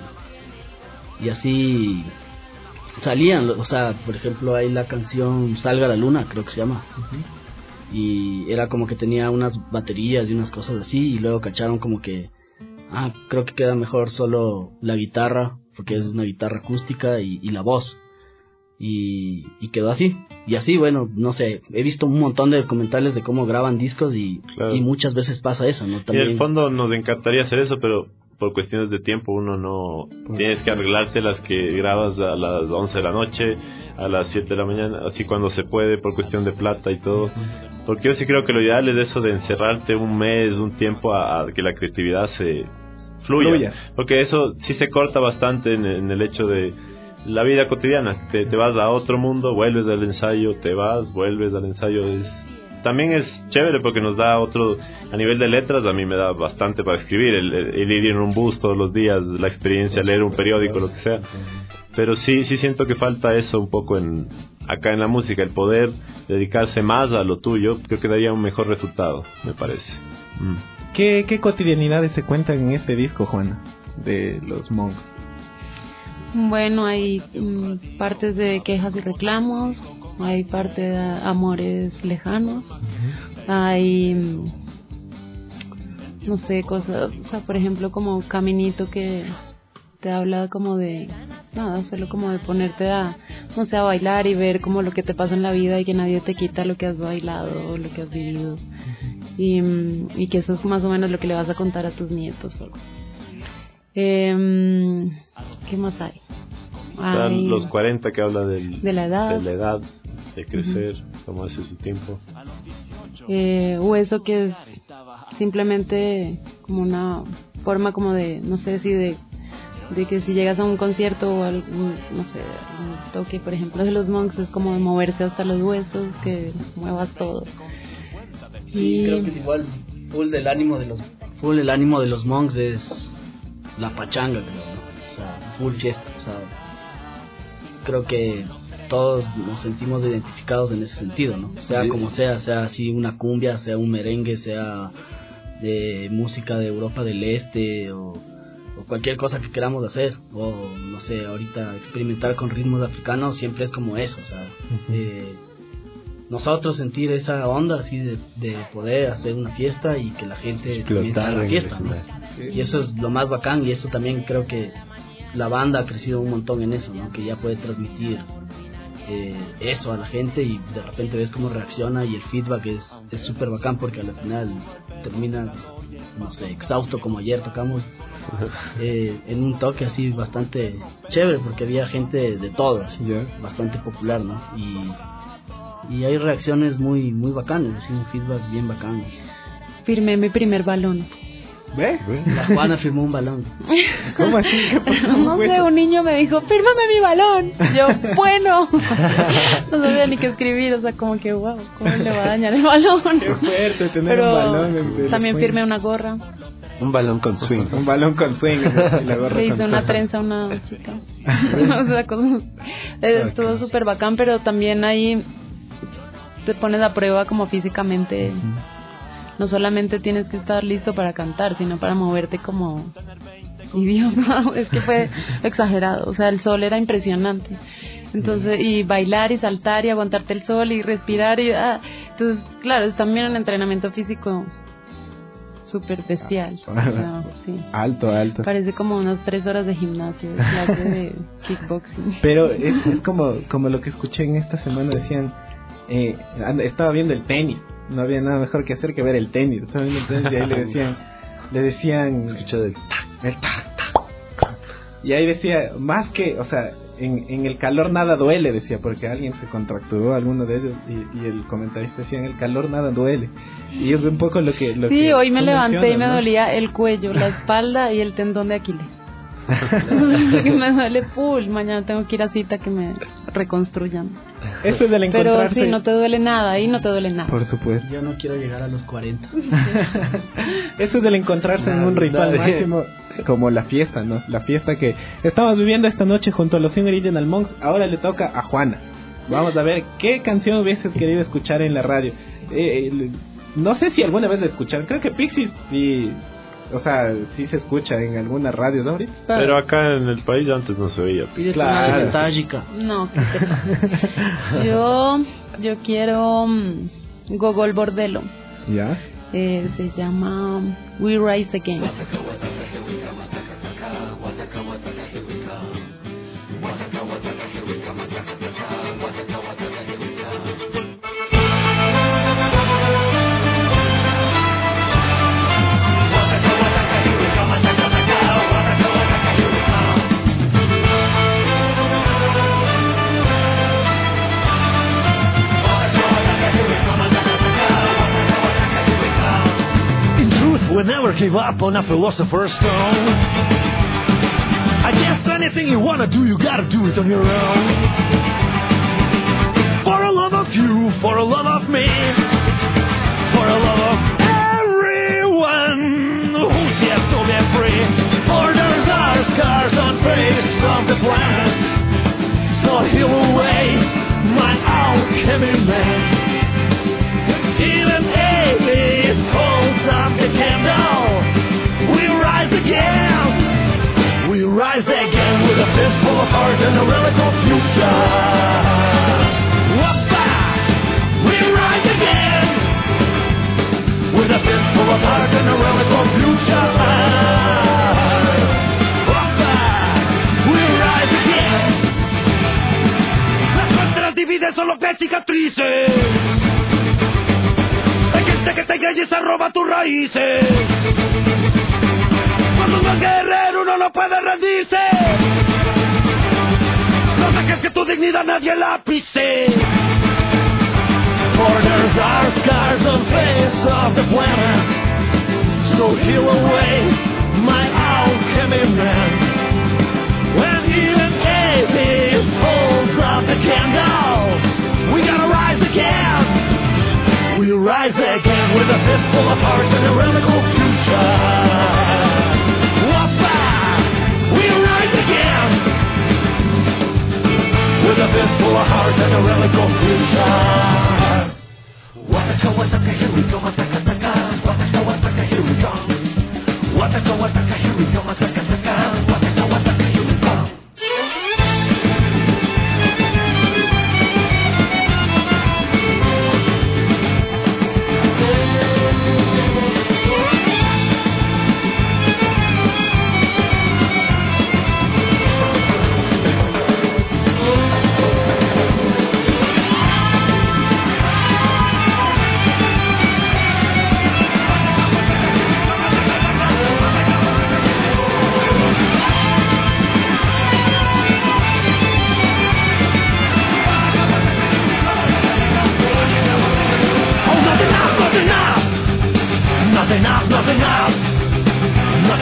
Speaker 8: así salían, o sea, por ejemplo hay la canción Salga la Luna, creo que se llama, y era como que tenía unas baterías y unas cosas así, y luego cacharon como que creo que queda mejor solo la guitarra, porque es una guitarra acústica y la voz. Y quedó así. Y así, bueno, no sé, he visto un montón de documentales de cómo graban discos y muchas veces pasa eso, ¿no? También...
Speaker 3: Y en el fondo nos encantaría hacer eso, pero por cuestiones de tiempo uno no... Tienes que arreglarte las que grabas a las 11 de la noche, a las 7 de la mañana, así cuando se puede, por cuestión de plata y todo. Porque yo sí creo que lo ideal es eso de encerrarte un mes, un tiempo a que la creatividad se fluya. Porque eso sí se corta bastante en el hecho de la vida cotidiana. Te vas a otro mundo, vuelves al ensayo, te vas, vuelves al ensayo. También es chévere porque nos da otro, a nivel de letras a mí me da bastante para escribir, el ir en un bus todos los días, la experiencia, leer un periódico, lo que sea. Pero sí siento que falta eso un poco acá en la música, el poder dedicarse más a lo tuyo. Creo que daría un mejor resultado, me parece.
Speaker 5: ¿Qué cotidianidades se cuentan en este disco, Juana, de los Monks?
Speaker 9: Bueno, hay partes de quejas y reclamos, hay parte de amores lejanos, hay, no sé, cosas, o sea, por ejemplo, como Caminito, que te habla como de, nada, solo como de ponerte no sé, a bailar y ver como lo que te pasa en la vida y que nadie te quita lo que has bailado o lo que has vivido. Y que eso es más o menos lo que le vas a contar a tus nietos. ¿Qué más hay?
Speaker 3: Los 40 que habla de
Speaker 9: la
Speaker 3: edad, de crecer, cómo hace su tiempo.
Speaker 9: O eso que es simplemente como una forma como de, no sé si de que si llegas a un concierto o algún, no sé, un toque, por ejemplo, de los Monks, es como de moverse hasta los huesos, que muevas todo.
Speaker 8: Sí, creo que igual full el ánimo de los Monks es la pachanga, creo, ¿no? O sea, full fiesta, o sea, creo que todos nos sentimos identificados en ese sentido, ¿no? Sea como sea así una cumbia, sea un merengue, sea de música de Europa del Este o cualquier cosa que queramos hacer, o no sé, ahorita experimentar con ritmos africanos siempre es como eso, o sea, nosotros sentir esa onda así de poder hacer una fiesta y que la gente también está en la fiesta, ¿no? Y eso es lo más bacán, y eso también creo que la banda ha crecido un montón en eso, ¿no? Que ya puede transmitir eso a la gente y de repente ves cómo reacciona, y el feedback es súper bacán porque al final terminas, no sé, exhausto, como ayer tocamos en un toque así bastante chévere porque había gente de todo, así, bastante popular, ¿no? Y hay reacciones muy muy bacanas, así, un feedback bien bacán.
Speaker 9: Firmé mi primer balón.
Speaker 5: ¿Ve?
Speaker 8: La Juana firmó un balón.
Speaker 5: ¿Cómo así? ¿Qué pasó?
Speaker 9: No sé, un niño me dijo, fírmame mi balón. Yo, bueno. No sabía ni qué escribir, o sea, como que, wow, ¿cómo le va a dañar el balón?
Speaker 5: Qué fuerte tener
Speaker 9: Pero
Speaker 5: un balón. En
Speaker 9: también firmé una gorra.
Speaker 6: Un balón con swing.
Speaker 5: Un balón con swing. Y la gorra
Speaker 9: Le
Speaker 5: con
Speaker 9: hice una
Speaker 5: swing.
Speaker 9: trenza a una chica. O sea, estuvo súper bacán, pero también ahí te pones a prueba como físicamente. No solamente tienes que estar listo para cantar, sino para moverte como idiota. Es que fue exagerado. O sea, el sol era impresionante. Entonces, y bailar y saltar y aguantarte el sol y respirar. Entonces, claro, es también un entrenamiento físico súper bestial. O sea, sí.
Speaker 5: Alto.
Speaker 9: Parece como unas 3 horas de gimnasio, de clase de kickboxing.
Speaker 5: Pero es como lo que escuché en esta semana. Decían, estaba viendo el tenis. No había nada mejor que hacer que ver el tenis. Estaba viendo el tenis y ahí le decían
Speaker 6: Escuché del
Speaker 5: el tac. Y ahí decía, más que, o sea, en el calor nada duele, decía, porque alguien se contracturó, alguno de ellos, y el comentarista decía, en el calor nada duele. Y es un poco lo que
Speaker 9: Sí,
Speaker 5: que
Speaker 9: hoy me
Speaker 5: tú
Speaker 9: levanté y me
Speaker 5: mencionas, ¿no?
Speaker 9: dolía el cuello, la espalda y el tendón de Aquiles. Que me duele full. Mañana tengo que ir a cita que me reconstruyan.
Speaker 5: Eso es del
Speaker 9: Pero
Speaker 5: encontrarse.
Speaker 9: sí, no te duele nada, ahí no te duele nada.
Speaker 5: Por supuesto.
Speaker 8: Yo no quiero llegar a los 40.
Speaker 5: Eso es del encontrarse en un ritual máximo, como la fiesta, ¿no? La fiesta que estamos viviendo esta noche junto a los Sin Original Monks. Ahora le toca a Juana. Vamos a ver qué canción hubieses querido escuchar en la radio. No sé si alguna vez la escucharon. Creo que Pixies sí. O sea, sí se escucha en alguna radio, ¿no? Ahorita está...
Speaker 3: Pero acá en el país antes no se veía.
Speaker 8: Pide
Speaker 5: Claro.
Speaker 8: una metálica.
Speaker 9: No, ¿qué te pasa? Yo quiero Gogol Bordello.
Speaker 5: ¿Ya?
Speaker 9: Se llama We Rise Again.
Speaker 10: We never gave up on a philosopher's stone. I guess anything you wanna do, you gotta do it on your own. For a love of you, for a love of me, for a love of everyone who's yet to be free. Borders are scars on face of the planet, so heal away my alchemy man. Even Hades holds up the candle. We rise again. We rise again with a fistful of heart and a relic of future. Whoppa! We rise again with a fistful of heart and a relic of future. Whoppa! We rise again. Las fronteras dividen solo que cicatrices. Que te engañes se roba tus raíces. Cuando uno es guerrero uno no puede rendirse. No dejes que tu dignidad nadie la pise. Borders are scars on face of the planet, so heal away my alchemy man. When even Hades holds up the candle, we gotta rise again. We rise again with a fistful of heart and a relic of future. Whoppa! We rise again with a fistful of heart and a relic of future. Wataka, wataka, here we go, wataka, taka. Wataka, wataka, here we go. Wataka, wataka, here we go, wataka, taka. Wataka, wataka, here we go. Not enough.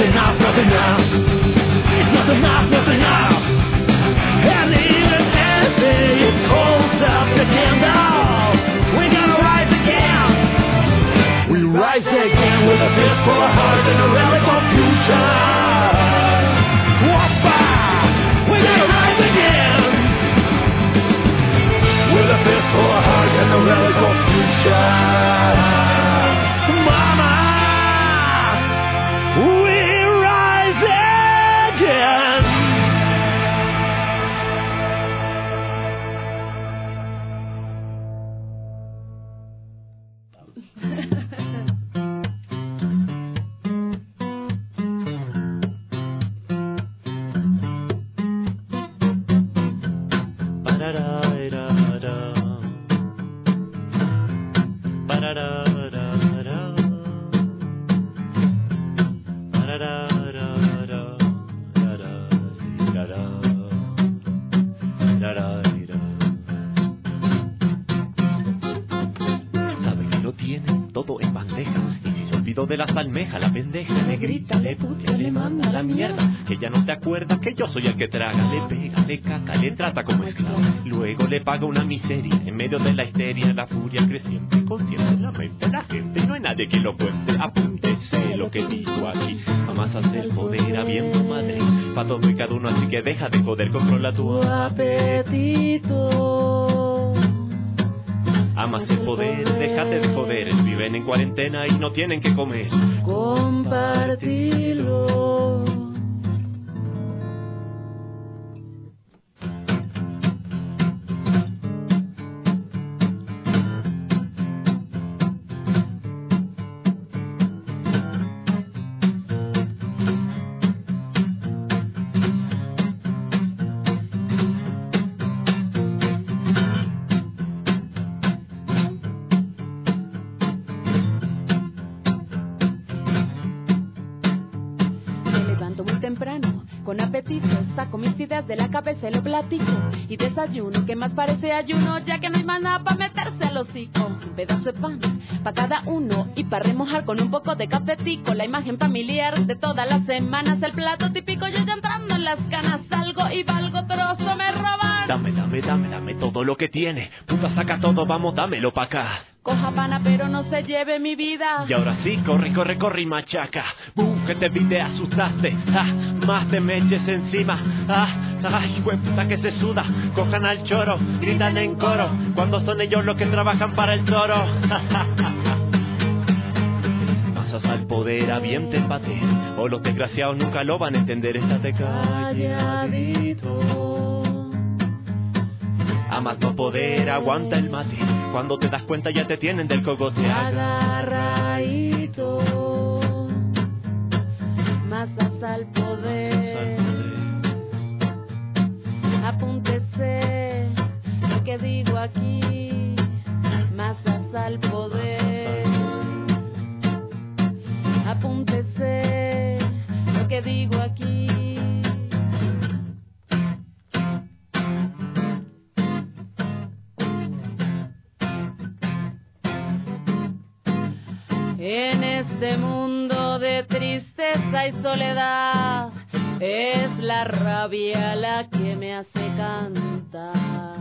Speaker 10: nothing off, nothing off. It's nothing off, nothing off. And even as it holds up the candle, we're gonna rise again. We rise again with a fistful of heart and a relic of future. Whoppa! We're gonna rise again with a fistful of heart and a relic of future. Mama, we rise again.
Speaker 2: De las almejas, la pendeja le grita, le putea, le manda la mierda, que ya no te acuerdas que yo soy el que traga, le pega, le caca, le trata como esclavo, luego le paga una miseria, en medio de la histeria, la furia creciente, consciente en la mente, la gente, no hay nadie que lo cuente, apúntese lo que digo aquí, jamás hace el poder habiendo madre, pa' todo y cada uno, así que deja de joder, controla tu apetito. Amas el poder, déjate de joder. Viven en cuarentena y no tienen que comer. Compartilo.
Speaker 4: De la cabeza lo platico y desayuno que más parece ayuno, ya que no hay más nada para meterse al hocico. Un pedazo de pan para cada uno y para remojar con un poco de cafetico. La imagen familiar de todas las semanas, el plato típico. Yo ya entrando en las ganas, salgo y valgo trozo, me roban.
Speaker 2: Dame todo lo que tiene. Puta, saca todo, vamos, dámelo pa' acá.
Speaker 4: Coja pana, pero no se lleve mi vida.
Speaker 2: Y ahora sí, corre y machaca. Que te vi, te asustaste. Más te me eches encima. Ay, puta que se suda. Cojan al choro, gritan en coro, cuando son ellos los que trabajan para el toro. Pasas al poder, aviente empate, o los desgraciados nunca lo van a entender. Estate calladito. Amas no poder, aguanta el mate. Cuando te das cuenta ya te tienen del cogote agarradito.
Speaker 4: Masas al poder. Apúntese lo que digo aquí. Masas al poder. Apúntese lo que digo aquí. En este mundo de tristeza y soledad, es la rabia la que me hace cantar.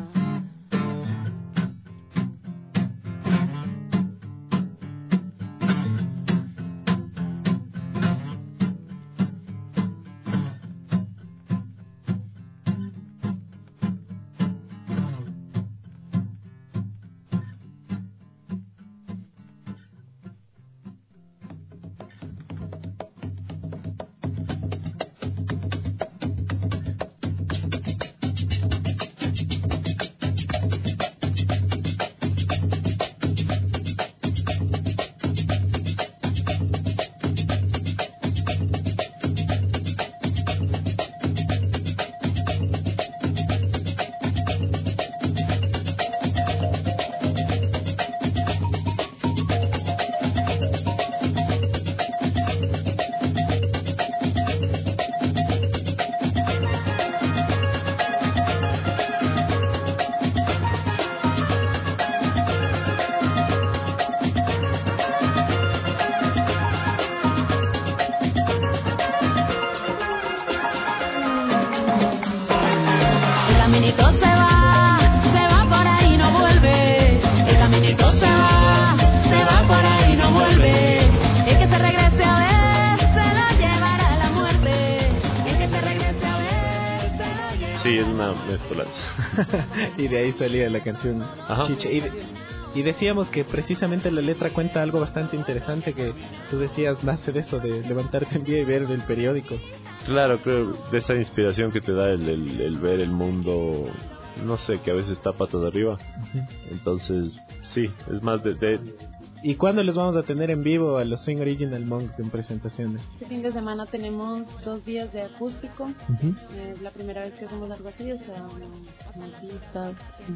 Speaker 3: una mezcolanza.
Speaker 5: Y de ahí salía la canción.
Speaker 3: Ajá.
Speaker 5: Chiche. Y decíamos que precisamente la letra cuenta algo bastante interesante, que tú decías, nace de eso, de levantarte un día y ver el periódico.
Speaker 3: Claro, creo de esa inspiración que te da el ver el mundo, no sé, que a veces está patas arriba. Entonces, sí, es más de...
Speaker 5: ¿Y cuándo los vamos a tener en vivo a los Swing Original Monks en presentaciones?
Speaker 9: Este fin de semana tenemos 2 días de acústico. Es la primera vez que hacemos algo así, o sea, como pistas.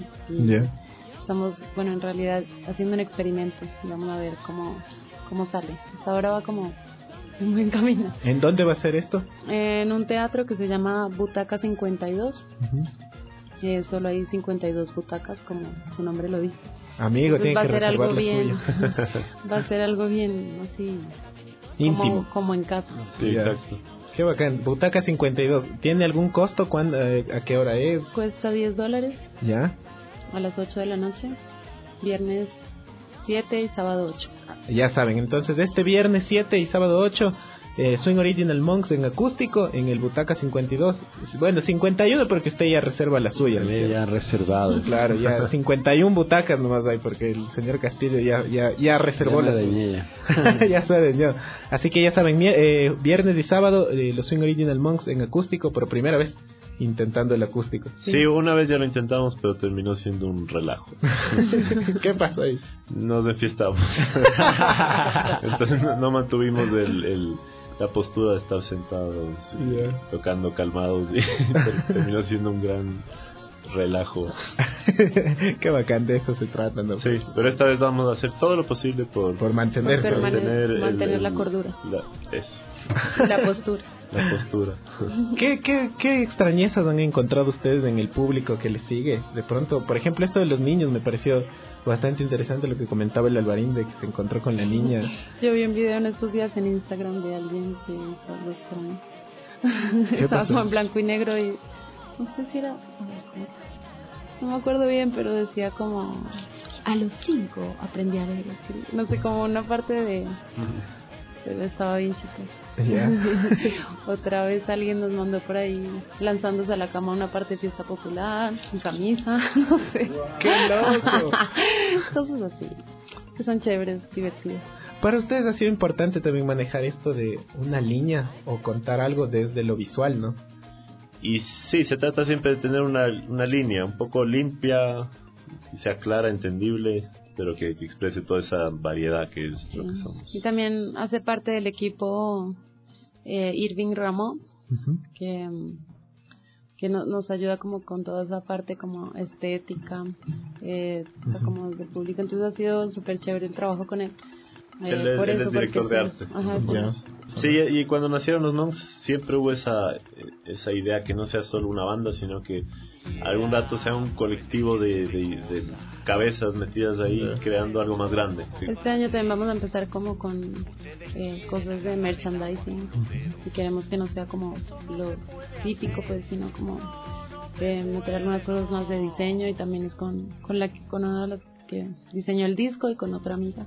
Speaker 9: Estamos, bueno, en realidad haciendo un experimento. Vamos a ver cómo sale. Hasta ahora va como un buen camino.
Speaker 5: ¿En dónde va a ser esto?
Speaker 9: En un teatro que se llama Butaca 52. Solo hay 52 butacas, como su nombre lo dice.
Speaker 5: Amigo, tiene que reservar la suya.
Speaker 9: Va a ser algo bien así
Speaker 5: íntimo,
Speaker 9: como en casa.
Speaker 3: Sí, exacto.
Speaker 5: Qué bacán. Butaca 52. ¿Tiene algún costo? ¿Cuándo, a qué hora es?
Speaker 9: Cuesta $10.
Speaker 5: Ya.
Speaker 9: A las 8 de la noche. Viernes 7 y sábado 8.
Speaker 5: Ya saben, entonces este viernes 7 y sábado 8, Swing Original Monks en acústico en el Butaca 52. Bueno, 51 porque usted ya reserva la suya.
Speaker 6: Ya reservado.
Speaker 5: Claro, ya 51 butacas nomás hay porque el señor Castillo ya reservó la suya. Ya saben, ya. Así que ya saben, viernes y sábado los Swing Original Monks en acústico por primera vez. Intentando el acústico.
Speaker 3: Sí, una vez ya lo intentamos, pero terminó siendo un relajo.
Speaker 5: ¿Qué pasó ahí?
Speaker 3: Nos enfiestamos. Entonces no mantuvimos la postura de estar sentados, tocando calmados, y terminó siendo un gran relajo.
Speaker 5: Qué bacán, de eso se trata, ¿no?
Speaker 3: Sí, pero esta vez vamos a hacer todo lo posible por
Speaker 5: mantener
Speaker 9: la cordura.
Speaker 3: Eso.
Speaker 9: La postura.
Speaker 3: La postura.
Speaker 5: ¿Qué extrañezas han encontrado ustedes en el público que les sigue? De pronto, por ejemplo, esto de los niños me pareció bastante interesante lo que comentaba el Alvarín, de que se encontró con la niña.
Speaker 9: Yo vi un video en estos días en Instagram de alguien que hizo algo extraño. Estaba como en blanco y negro y no sé si era... No me acuerdo bien, pero decía como... A los 5 aprendí a leer. No sé, como una parte de... Estaba bien chistoso. Otra vez alguien nos mandó por ahí lanzándose a la cama una parte de fiesta popular, en camisa, no sé.
Speaker 5: ¡Qué loco!
Speaker 9: Cosas así, que son chéveres, divertidas.
Speaker 5: Para ustedes ha sido importante también manejar esto de una línea o contar algo desde lo visual, ¿no?
Speaker 3: Y sí, se trata siempre de tener una línea un poco limpia, y sea clara, entendible, pero que exprese toda esa variedad que es lo que somos.
Speaker 9: Y también hace parte del equipo Irving Ramón, que nos ayuda como con toda esa parte como estética, como del público. Entonces ha sido súper chévere el trabajo con él.
Speaker 3: Él es director de arte.
Speaker 9: Ajá,
Speaker 3: sí, y cuando nacieron los Monks siempre hubo esa idea que no sea solo una banda, sino que algún rato sea un colectivo de cabezas metidas ahí creando algo más grande.
Speaker 9: Este año también vamos a empezar como con cosas de merchandising y queremos que no sea como lo típico, pues, sino como meter algunas cosas más de diseño, y también es con una de las que diseñó el disco y con otra amiga.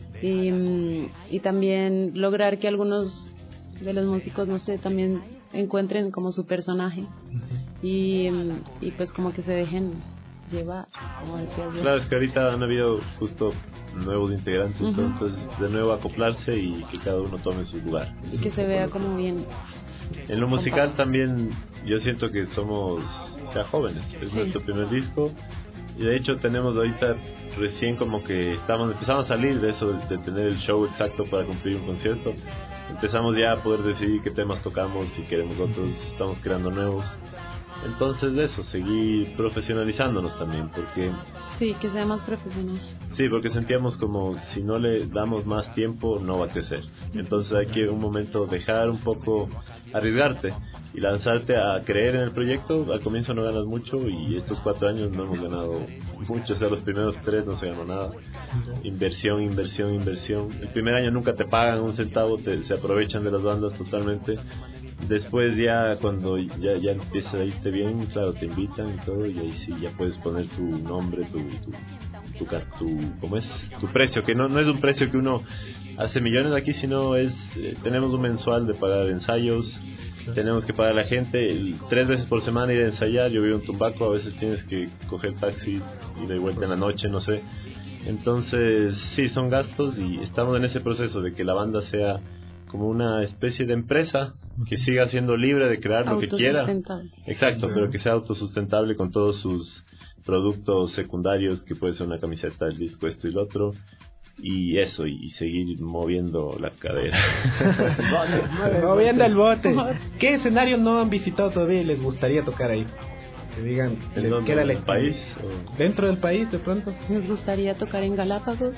Speaker 9: Y también lograr que algunos de los músicos, no sé, también encuentren como su personaje y pues como que se dejen llevar, como decía yo.
Speaker 3: Claro, es que ahorita han habido justo nuevos integrantes, entonces de nuevo acoplarse y que cada uno tome su lugar.
Speaker 9: Y que se vea como bien.
Speaker 3: En lo musical también yo siento que somos, jóvenes, es nuestro primer disco. Y de hecho tenemos ahorita recién como que empezamos a salir de eso, de tener el show exacto para cumplir un concierto. Empezamos ya a poder decidir qué temas tocamos, si queremos otros, estamos creando nuevos. Entonces de eso, seguir profesionalizándonos también, porque...
Speaker 9: Sí, que sea más profesional.
Speaker 3: Sí, porque sentíamos como si no le damos más tiempo no va a crecer. Entonces hay que en un momento dejar un poco, arriesgarte y lanzarte a creer en el proyecto. Al comienzo no ganas mucho y estos 4 años no hemos ganado mucho, o sea, los primeros 3 no se ganó nada. Inversión. El primer año nunca te pagan un centavo, se aprovechan de las bandas totalmente. Después ya cuando ya empieza a irte bien, claro, te invitan y todo, y ahí sí ya puedes poner tu nombre, ¿cómo es? Tu precio, que no es un precio que uno hace millones aquí, sino tenemos un mensual de pagar ensayos, tenemos que pagar a la gente 3 veces por semana ir a ensayar. Yo vivo en Tumbaco, a veces tienes que coger taxi y de vuelta en la noche, no sé. Entonces sí, son gastos, y estamos en ese proceso de que la banda sea como una especie de empresa que siga siendo libre de crear lo que quiera. Exacto, pero que sea autosustentable con todos sus productos secundarios, que puede ser una camiseta, el disco, esto y lo otro, y eso, y seguir moviendo la cadera.
Speaker 5: Moviendo el bote. ¿Qué escenario no han visitado todavía y les gustaría tocar ahí? Que digan, ¿qué era el país? ¿Dentro del país, de pronto?
Speaker 9: Nos gustaría tocar en Galápagos.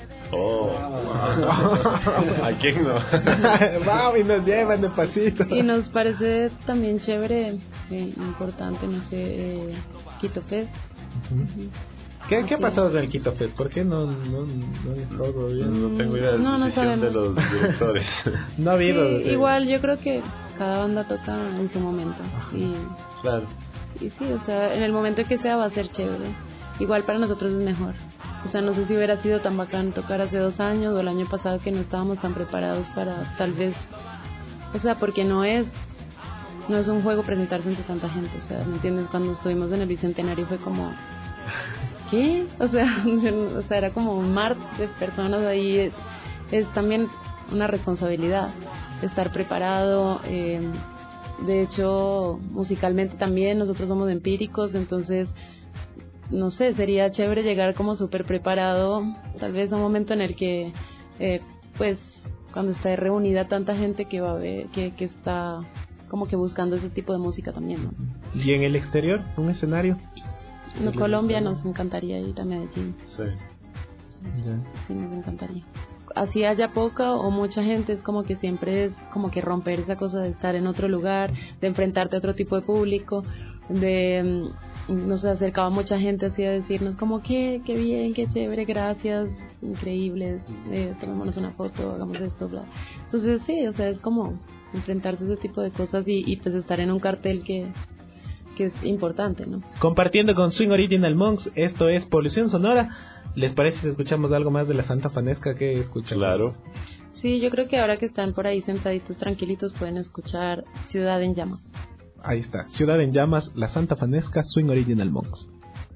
Speaker 3: ¿A quién no?
Speaker 5: Vamos, y nos llevan de pasito.
Speaker 9: Y nos parece también chévere, importante, no sé, Quito Fest.
Speaker 5: ¿Qué ha pasado con el Quito Fest? ¿Por qué no estado bien?
Speaker 3: No tengo idea de la decisión de los directores.
Speaker 5: No ha habido.
Speaker 9: Igual, yo creo que cada banda toca en su momento.
Speaker 3: Claro.
Speaker 9: Y sí, o sea, en el momento que sea va a ser chévere. Igual para nosotros es mejor. O sea, no sé si hubiera sido tan bacán tocar hace 2 años o el año pasado, que no estábamos tan preparados para tal vez... O sea, porque no es un juego presentarse ante tanta gente. O sea, ¿me entiendes? Cuando estuvimos en el Bicentenario fue como... ¿Qué? O sea, era como un mar de personas ahí. Es también una responsabilidad estar preparado. De hecho, musicalmente también nosotros somos empíricos, entonces, no sé, sería chévere llegar como súper preparado, tal vez a un momento en el que, pues, cuando esté reunida tanta gente que va a ver, que está como que buscando ese tipo de música también, ¿no?
Speaker 5: ¿Y en el exterior? ¿Un escenario?
Speaker 9: En Colombia nos encantaría ir a Medellín.
Speaker 3: Sí.
Speaker 9: Sí, nos encantaría. Así haya poca o mucha gente, es como que siempre es como que romper esa cosa de estar en otro lugar, de enfrentarte a otro tipo de público, nos acercaba mucha gente así a decirnos como qué bien, qué chévere, gracias, increíbles, tomémonos una foto, hagamos esto, bla. Entonces sí, o sea, es como enfrentarse a ese tipo de cosas y pues estar en un cartel que es importante, ¿no?
Speaker 5: Compartiendo con Swing Original Monks, esto es Polución Sonora. ¿Les parece si escuchamos algo más de la Santa Fanesca que escuchan?
Speaker 3: Claro.
Speaker 9: Sí, yo creo que ahora que están por ahí sentaditos tranquilitos pueden escuchar Ciudad en Llamas.
Speaker 5: Ahí está, Ciudad en Llamas, la Santa Fanesca, Swing Original Monks.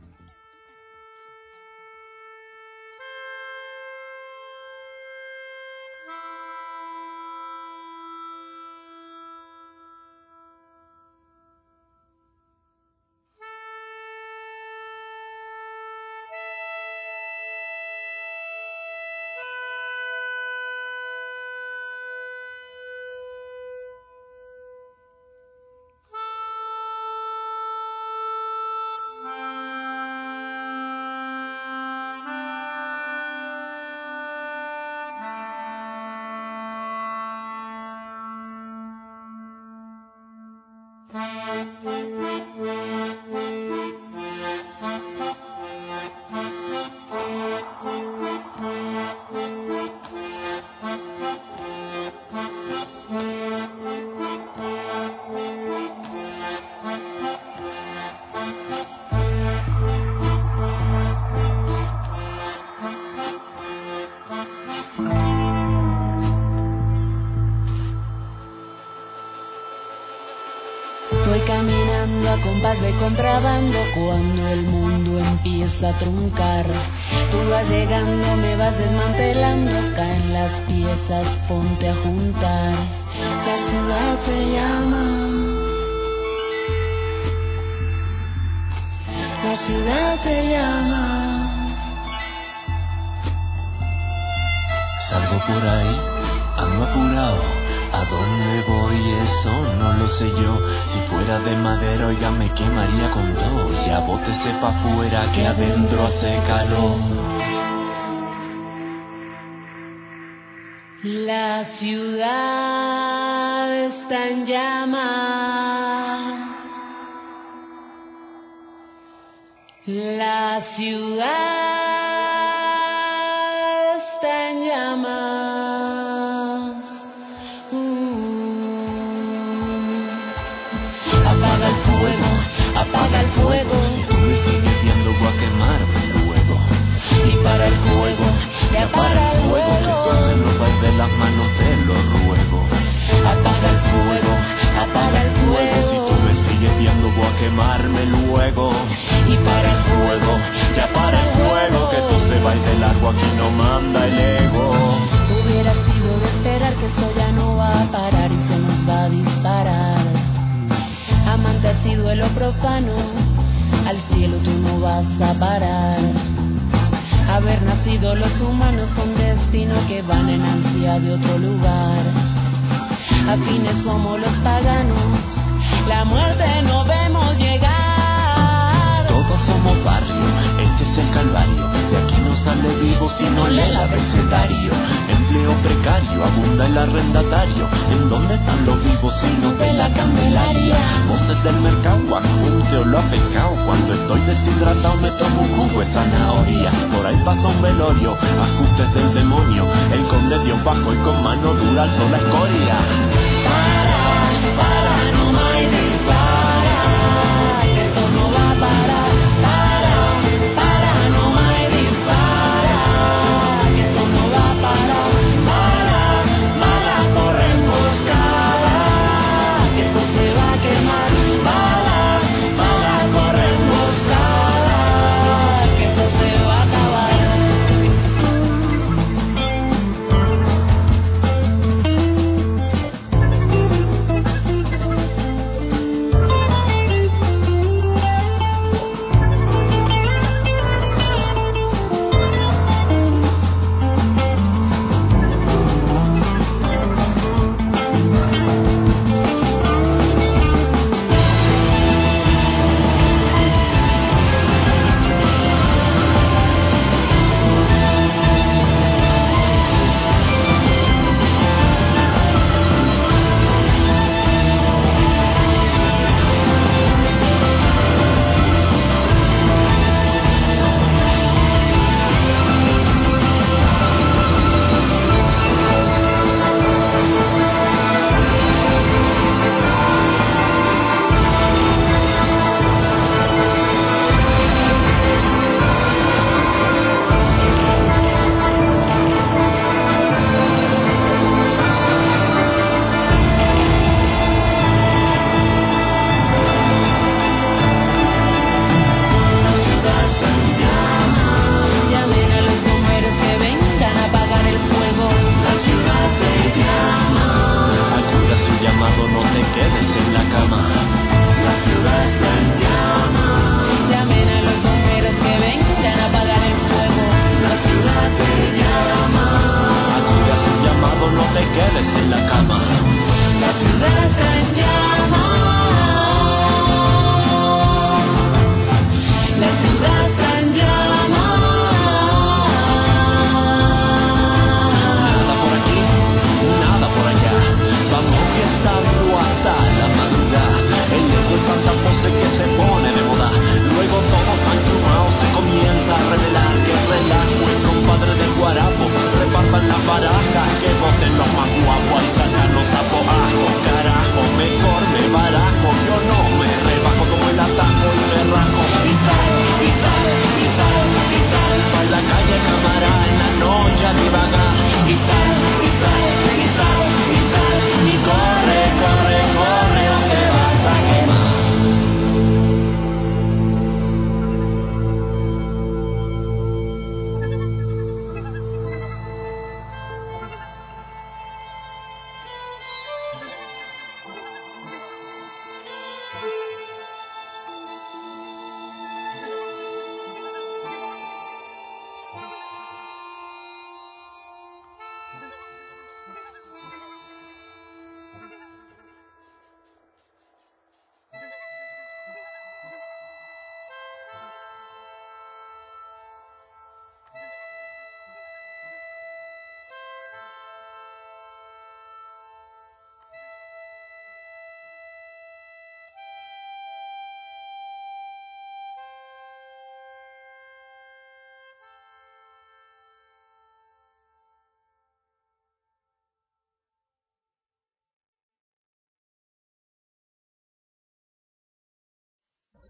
Speaker 4: Caminando a compás de contrabando cuando el mundo empieza a truncar. Tú vas llegando, me vas desmantelando, caen las piezas, ponte a juntar. La ciudad te llama, la ciudad te llama.
Speaker 2: Salgo por ahí, ando apurado. ¿A dónde voy? Eso no lo sé yo. Si fuera de madera, oiga, me quemaría con todo. Ya bótese pa' afuera, que adentro hace calor.
Speaker 4: La ciudad está en llamas. La ciudad está en llamas.
Speaker 2: Apaga el fuego, si tú me sigues viendo voy a quemarme luego.
Speaker 10: Y para el fuego, ya para el fuego, que esto se nos va de las manos, te lo ruego. Apaga el fuego, apaga el fuego. Si tú me sigues viendo voy a quemarme luego. Y para el fuego, ya para el fuego, que esto se va de largo, aquí no manda el ego.
Speaker 4: Hubiera sido de esperar que esto ya no va a parar y se nos va a disparar. Amante ha sido de lo profano, al cielo tú no vas a parar. Haber nacido los humanos con destino que van en ansia de otro lugar. Afines somos los paganos, la muerte no vemos llegar.
Speaker 10: Todos somos barrio, este es el calvario. De aquí no sale vivo si no lee el abecedario. Empleo precario, abunda el arrendatario. ¿En dónde están los vivos si no ve la candelaria? Voces del mercado, ajunte o lo pescado. Cuando estoy deshidratado me tomo un jugo de zanahoria. Por ahí pasa un velorio, ajustes del demonio. El conde Dios bajo y con mano dura alzó la escoria.
Speaker 4: Para, no más y dispara, que esto no va a parar. Para, no más y dispara, que esto no va a parar. Bala, corre emboscada, que esto se va a quemar. Bala, corre emboscada, que esto se va a acabar.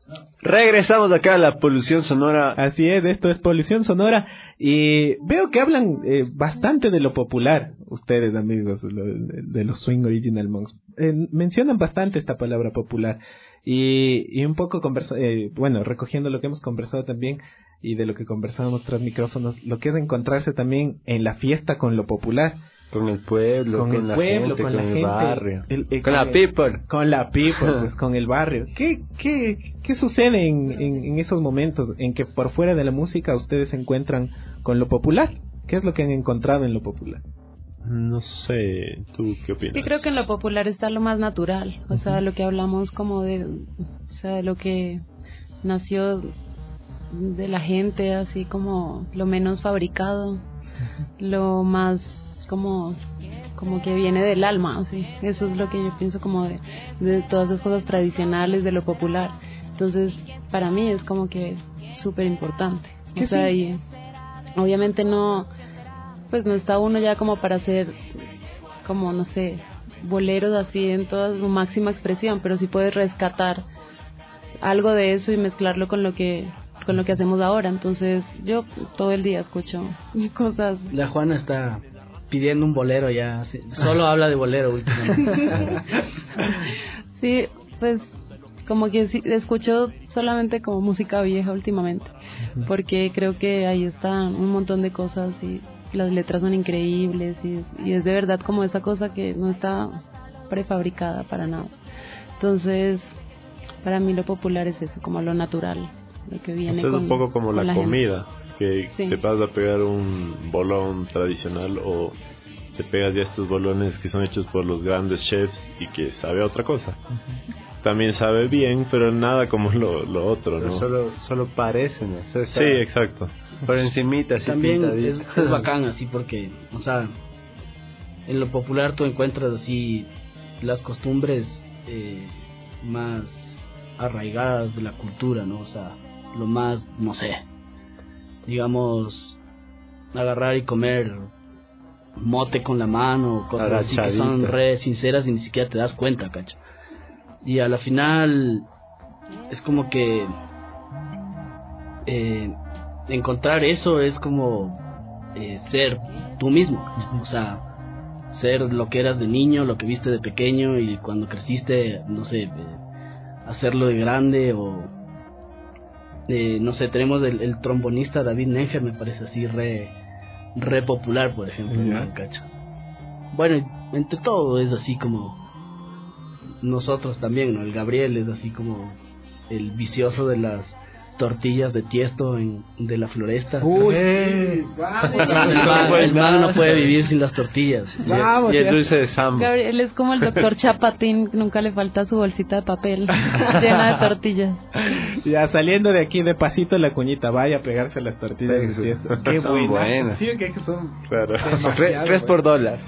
Speaker 6: Regresamos acá a la polución sonora.
Speaker 5: Así es, esto es Polución Sonora. Y veo que hablan bastante de lo popular, ustedes amigos, de los Swing Original Monks. Mencionan bastante esta palabra popular. Y un poco recogiendo lo que hemos conversado también y de lo que conversábamos tras micrófonos, lo que es encontrarse también en la fiesta con lo popular.
Speaker 6: Con el pueblo, con la gente, con el barrio. Con la people.
Speaker 5: Con la people, pues con el barrio. ¿Qué sucede en esos momentos en que por fuera de la música ustedes se encuentran con lo popular? ¿Qué es lo que han encontrado en lo popular?
Speaker 3: No sé, ¿tú qué opinas?
Speaker 9: Yo creo que en lo popular está lo más natural, o sea, lo que hablamos como de lo que nació de la gente, así como lo menos fabricado, lo más como que viene del alma, así. Eso es lo que yo pienso como de todas las cosas tradicionales, de lo popular. Entonces, para mí es como que súper importante. O sea, y obviamente no está uno ya como para hacer, como, no sé, boleros así en toda su máxima expresión, pero sí puedes rescatar algo de eso y mezclarlo con lo que hacemos ahora. Entonces, yo todo el día escucho cosas.
Speaker 8: La Juana está pidiendo un bolero ya, sí, solo habla de bolero últimamente.
Speaker 9: Sí, pues como que sí, escucho solamente como música vieja últimamente, porque creo que ahí están un montón de cosas y las letras son increíbles y es de verdad como esa cosa que no está prefabricada para nada. Entonces, para mí lo popular es eso, como lo natural, lo que viene.
Speaker 3: Eso es un poco como la comida. Que
Speaker 9: sí.
Speaker 3: Te vas a pegar un bolón tradicional o te pegas ya estos bolones que son hechos por los grandes chefs y que sabe a otra cosa. También sabe bien, pero nada como lo otro, ¿no?
Speaker 6: Solo parecen, eso está,
Speaker 3: sí, exacto.
Speaker 6: Por encimita, así
Speaker 8: también es bacán así porque, o sea, en lo popular tú encuentras así las costumbres más arraigadas de la cultura, ¿no? O sea, lo más, no sé, digamos, agarrar y comer mote con la mano, cosas así que son re sinceras y ni siquiera te das cuenta, cacho. Y a la final es como que encontrar eso es como ser tú mismo, o sea, ser lo que eras de niño, lo que viste de pequeño y cuando creciste, no sé, hacerlo de grande o no sé, tenemos el trombonista David Nenger, me parece así re popular, por ejemplo, ¿no? ¿Cacho? Bueno, entre todo es así como nosotros también, ¿no? El Gabriel es así como el vicioso de las tortillas de Tiesto de la Floresta.
Speaker 5: Uy,
Speaker 8: el man no puede vivir sin las tortillas.
Speaker 5: Vamos,
Speaker 6: y el dulce de Sambo.
Speaker 9: Gabriel es como el doctor Chapatín, nunca le falta su bolsita de papel llena de tortillas.
Speaker 5: Ya saliendo de aquí de pasito la cuñita, vaya a pegarse las tortillas de Tiesto. Qué buenas. Sí, que son
Speaker 6: claro. $3 por dólar.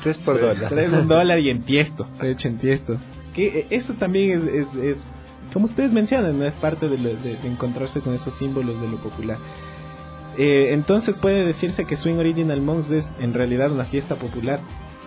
Speaker 5: $3 y en Tiesto, hecho en Tiesto. Que eso también es como ustedes mencionan, ¿no? Es parte de encontrarse con esos símbolos de lo popular. Entonces puede decirse que Swing Original Monks es en realidad una fiesta popular.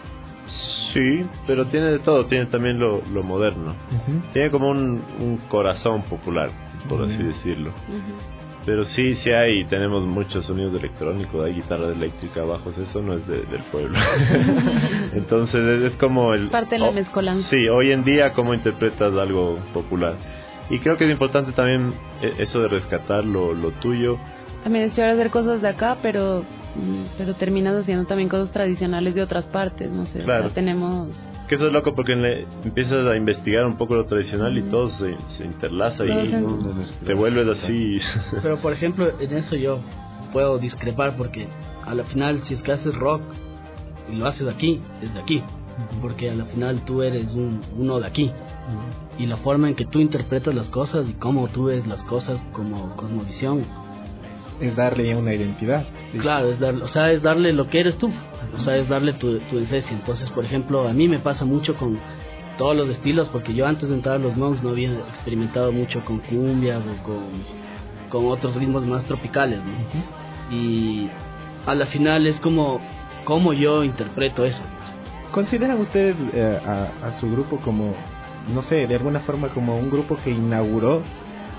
Speaker 3: Sí, pero tiene de todo, tiene también lo moderno. Tiene como un corazón popular, por así decirlo. Pero sí hay, tenemos muchos sonidos electrónicos, hay guitarra eléctrica, bajos, eso no es del pueblo. Entonces es como
Speaker 9: parte de la mezcolanza.
Speaker 3: Sí, hoy en día cómo interpretas algo popular. Y creo que es importante también eso de rescatar lo tuyo.
Speaker 9: También es chévere hacer cosas de acá, pero terminas haciendo también cosas tradicionales de otras partes, no sé,
Speaker 3: claro.
Speaker 9: O sea, tenemos...
Speaker 3: Que eso es loco porque empiezas a investigar un poco lo tradicional y todo se interlaza y te vuelves así.
Speaker 8: Pero por ejemplo, en eso yo puedo discrepar porque a la final si es que haces rock y lo haces aquí, es de aquí. Porque a la final tú eres uno de aquí. Y la forma en que tú interpretas las cosas y cómo tú ves las cosas como cosmovisión
Speaker 5: es darle ya una identidad.
Speaker 8: Sí. Claro, es darle lo que eres tú, o sea, es darle tu esencia. Entonces, por ejemplo, a mí me pasa mucho con todos los estilos, porque yo antes de entrar a los Monks no había experimentado mucho con cumbias o con otros ritmos más tropicales, ¿no? Y a la final es como yo interpreto eso.
Speaker 5: ¿Consideran ustedes a su grupo como, no sé, de alguna forma como un grupo que inauguró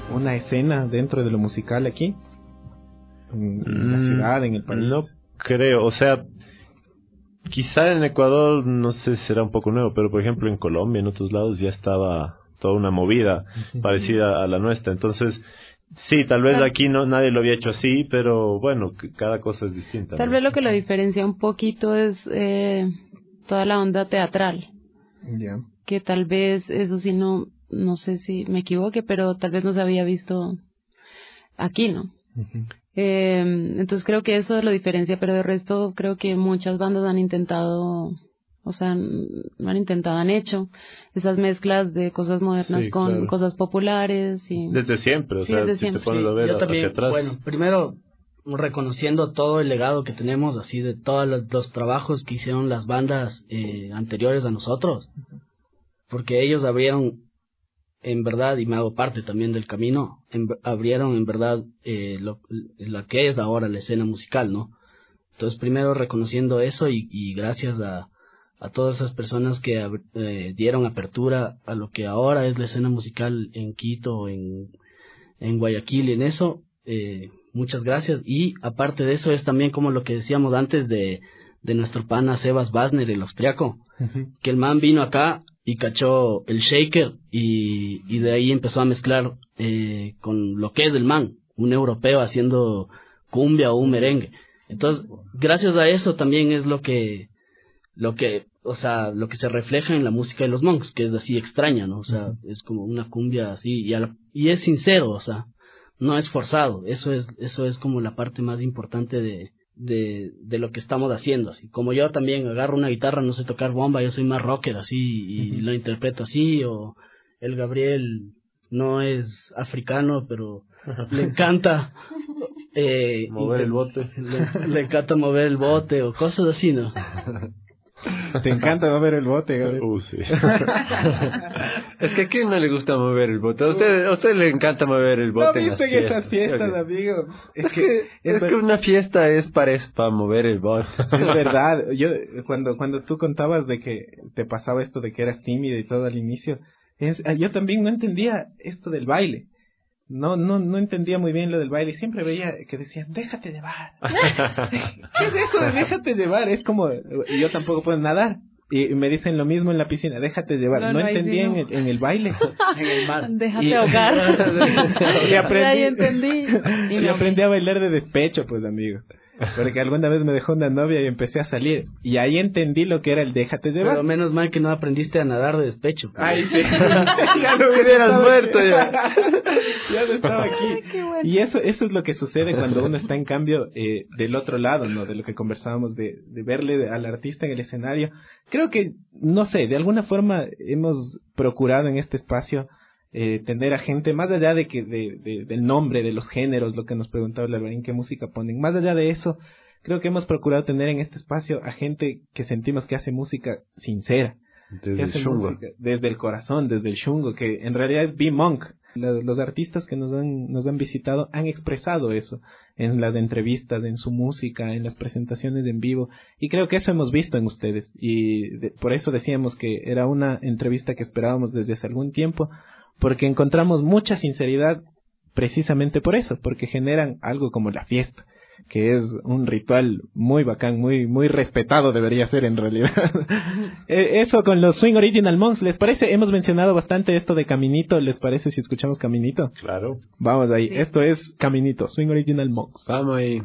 Speaker 5: una escena dentro de lo musical aquí, en la ciudad, en el país.
Speaker 3: No creo, o sea, quizá en Ecuador, no sé si será un poco nuevo, pero por ejemplo en Colombia, en otros lados ya estaba toda una movida parecida a la nuestra. Entonces, sí, tal vez aquí no nadie lo había hecho así, pero bueno, cada cosa es distinta.
Speaker 9: Tal vez lo que lo diferencia un poquito es toda la onda teatral.
Speaker 5: Ya.
Speaker 9: Que tal vez, eso sí, no sé si me equivoque, pero tal vez no se había visto aquí, ¿no? Entonces creo que eso lo diferencia, pero de resto creo que muchas bandas han intentado, o sea, no han intentado, han hecho esas mezclas de cosas modernas con cosas populares. Y
Speaker 3: desde siempre, o sea,
Speaker 9: desde
Speaker 3: si
Speaker 9: siempre.
Speaker 3: te pones a ver
Speaker 8: Yo también,
Speaker 3: hacia atrás.
Speaker 8: bueno, primero reconociendo todo el legado que tenemos, así de todos los trabajos que hicieron las bandas anteriores a nosotros, porque ellos abrieron, en verdad, y me hago parte también del camino, abrieron en verdad lo que es ahora la escena musical, ¿no? Entonces primero reconociendo eso y gracias a todas esas personas que dieron apertura a lo que ahora es la escena musical en Quito, en Guayaquil, y en eso, muchas gracias. Y aparte de eso es también como lo que decíamos antes de nuestro pana Sebas Basner, el austriaco, que el man vino acá y cachó el shaker y de ahí empezó a mezclar con lo que es el man, un europeo haciendo cumbia o un merengue. Entonces, gracias a eso también es lo que se refleja en la música de los Monks, que es así extraña, ¿no? O sea, es como una cumbia así y es sincero, o sea, no es forzado. Eso es como la parte más importante de lo que estamos haciendo, así como yo también agarro una guitarra, no sé tocar bomba, yo soy más rocker así y lo interpreto así, o el Gabriel no es africano pero le encanta
Speaker 3: mover el bote,
Speaker 8: le encanta mover el bote o cosas así, ¿no?
Speaker 5: Te encanta mover el bote, Gabriel.
Speaker 3: Sí.
Speaker 6: Es que a quién no le gusta mover el bote. A usted le encanta mover el bote.
Speaker 5: No viste en esas fiestas,
Speaker 6: ¿sí?
Speaker 5: amigo.
Speaker 6: Es que una fiesta es para mover el bote.
Speaker 5: Es verdad. Yo cuando tú contabas de que te pasaba esto de que eras tímido y todo al inicio, yo también no entendía esto del baile. No entendía muy bien lo del baile. Siempre veía que decían, déjate llevar. ¿Qué es eso de déjate llevar? Es como, yo tampoco puedo nadar. Y me dicen lo mismo en la piscina, déjate llevar. No entendía en el baile.
Speaker 8: En el mar.
Speaker 9: Déjate ahogar.
Speaker 5: Y aprendí a bailar de despecho, pues, amigo. Porque alguna vez me dejó una novia y empecé a salir. Y ahí entendí lo que era el déjate llevar.
Speaker 8: Pero menos mal que no aprendiste a nadar de despecho.
Speaker 5: Ay, sí.
Speaker 6: Ya no hubieras muerto ya.
Speaker 5: Ya no estaba aquí.
Speaker 9: Bueno.
Speaker 5: Y eso es lo que sucede cuando uno está en cambio del otro lado, ¿no? De lo que conversábamos de verle al artista en el escenario. Creo que, no sé, de alguna forma hemos procurado en este espacio tener a gente, más allá de que del nombre, de los géneros, lo que nos preguntaba Larvarín, qué música ponen, más allá de eso, creo que hemos procurado tener en este espacio a gente que sentimos que hace música sincera,
Speaker 6: Desde
Speaker 5: que
Speaker 6: el
Speaker 5: hace
Speaker 6: shungo.
Speaker 5: música desde el corazón, desde el shungo, que en realidad es B-Monk. Los artistas que nos han visitado han expresado eso en las entrevistas, en su música, en las presentaciones en vivo, y creo que eso hemos visto en ustedes, y por eso decíamos que era una entrevista que esperábamos desde hace algún tiempo, porque encontramos mucha sinceridad precisamente por eso, porque generan algo como la fiesta, que es un ritual muy bacán, muy respetado debería ser en realidad. Eso con los Swing Original Monks, ¿les parece? Hemos mencionado bastante esto de Caminito, ¿les parece si escuchamos Caminito?
Speaker 3: Claro.
Speaker 5: Vamos ahí, sí. Esto es Caminito, Swing Original Monks.
Speaker 6: Vamos ahí.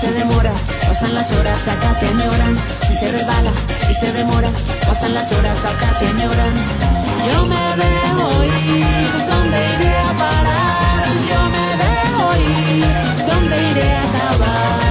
Speaker 4: se demora, pasan las horas, acá te añoran. Si se resbala y se demora, pasan las horas, acá te añoran. Yo me dejo ir, ¿dónde iré a parar? Yo me dejo ir, ¿dónde iré a acabar?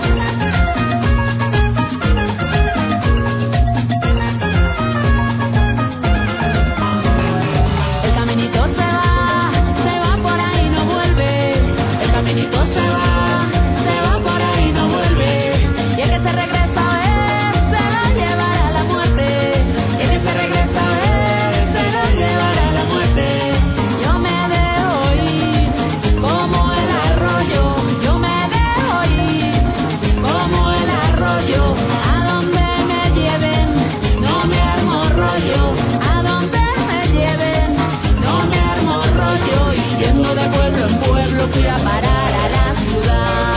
Speaker 4: El caminito se va por ahí, no vuelve. El caminito se va por ahí, no vuelve. Y el que se regresa a ver, se lo llevará a la muerte. Y el que se regresa a ver, se lo llevará a la muerte. Yo me dejo ir, como el arroyo. Yo me dejo ir, como el arroyo. A donde me lleven, no me armo rollo. A donde me lleven, no me armo rollo. Y yendo de pueblo en pueblo fui a parar a la ciudad.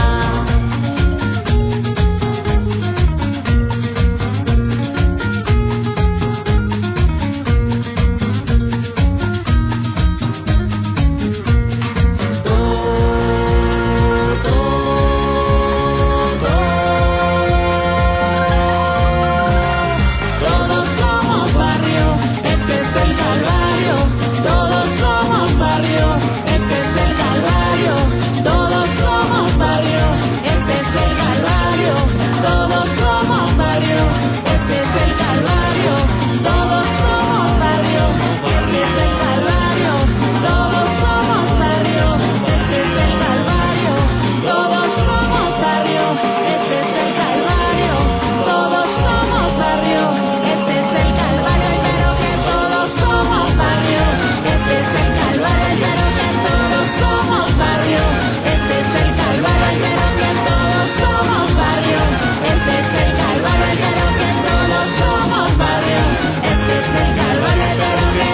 Speaker 4: Todos somos barrio, este es el Calvario. Todos somos barrio, este es el Calvario. Todos somos barrio, este es el Calvario. Todos somos barrio, este es el Calvario. Todos somos barrio, este es el Calvario. Todos somos barrio, este es el Calvario. Todos somos barrio, este es el Calvario. Todos somos barrio, este es el Calvario. Y pero que todos somos barrio, este es el Calvario. Y pero que todos somos barrio, este es el Calvario. Y pero que todos somos barrio, este es el Calvario. Y pero que todos somos barrio, este es el Calvario. Y pero que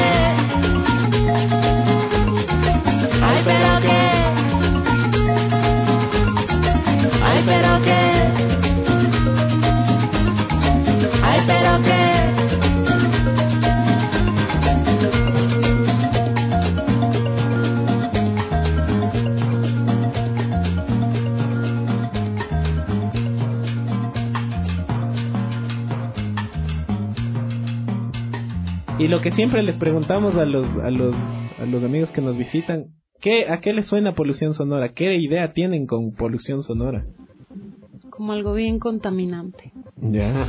Speaker 4: ay pero que ay pero que ay pero que
Speaker 5: Y lo que siempre les preguntamos a los amigos que nos visitan, ¿a qué les suena polución sonora? ¿Qué idea tienen con polución sonora?
Speaker 9: Como algo bien contaminante.
Speaker 5: Ya.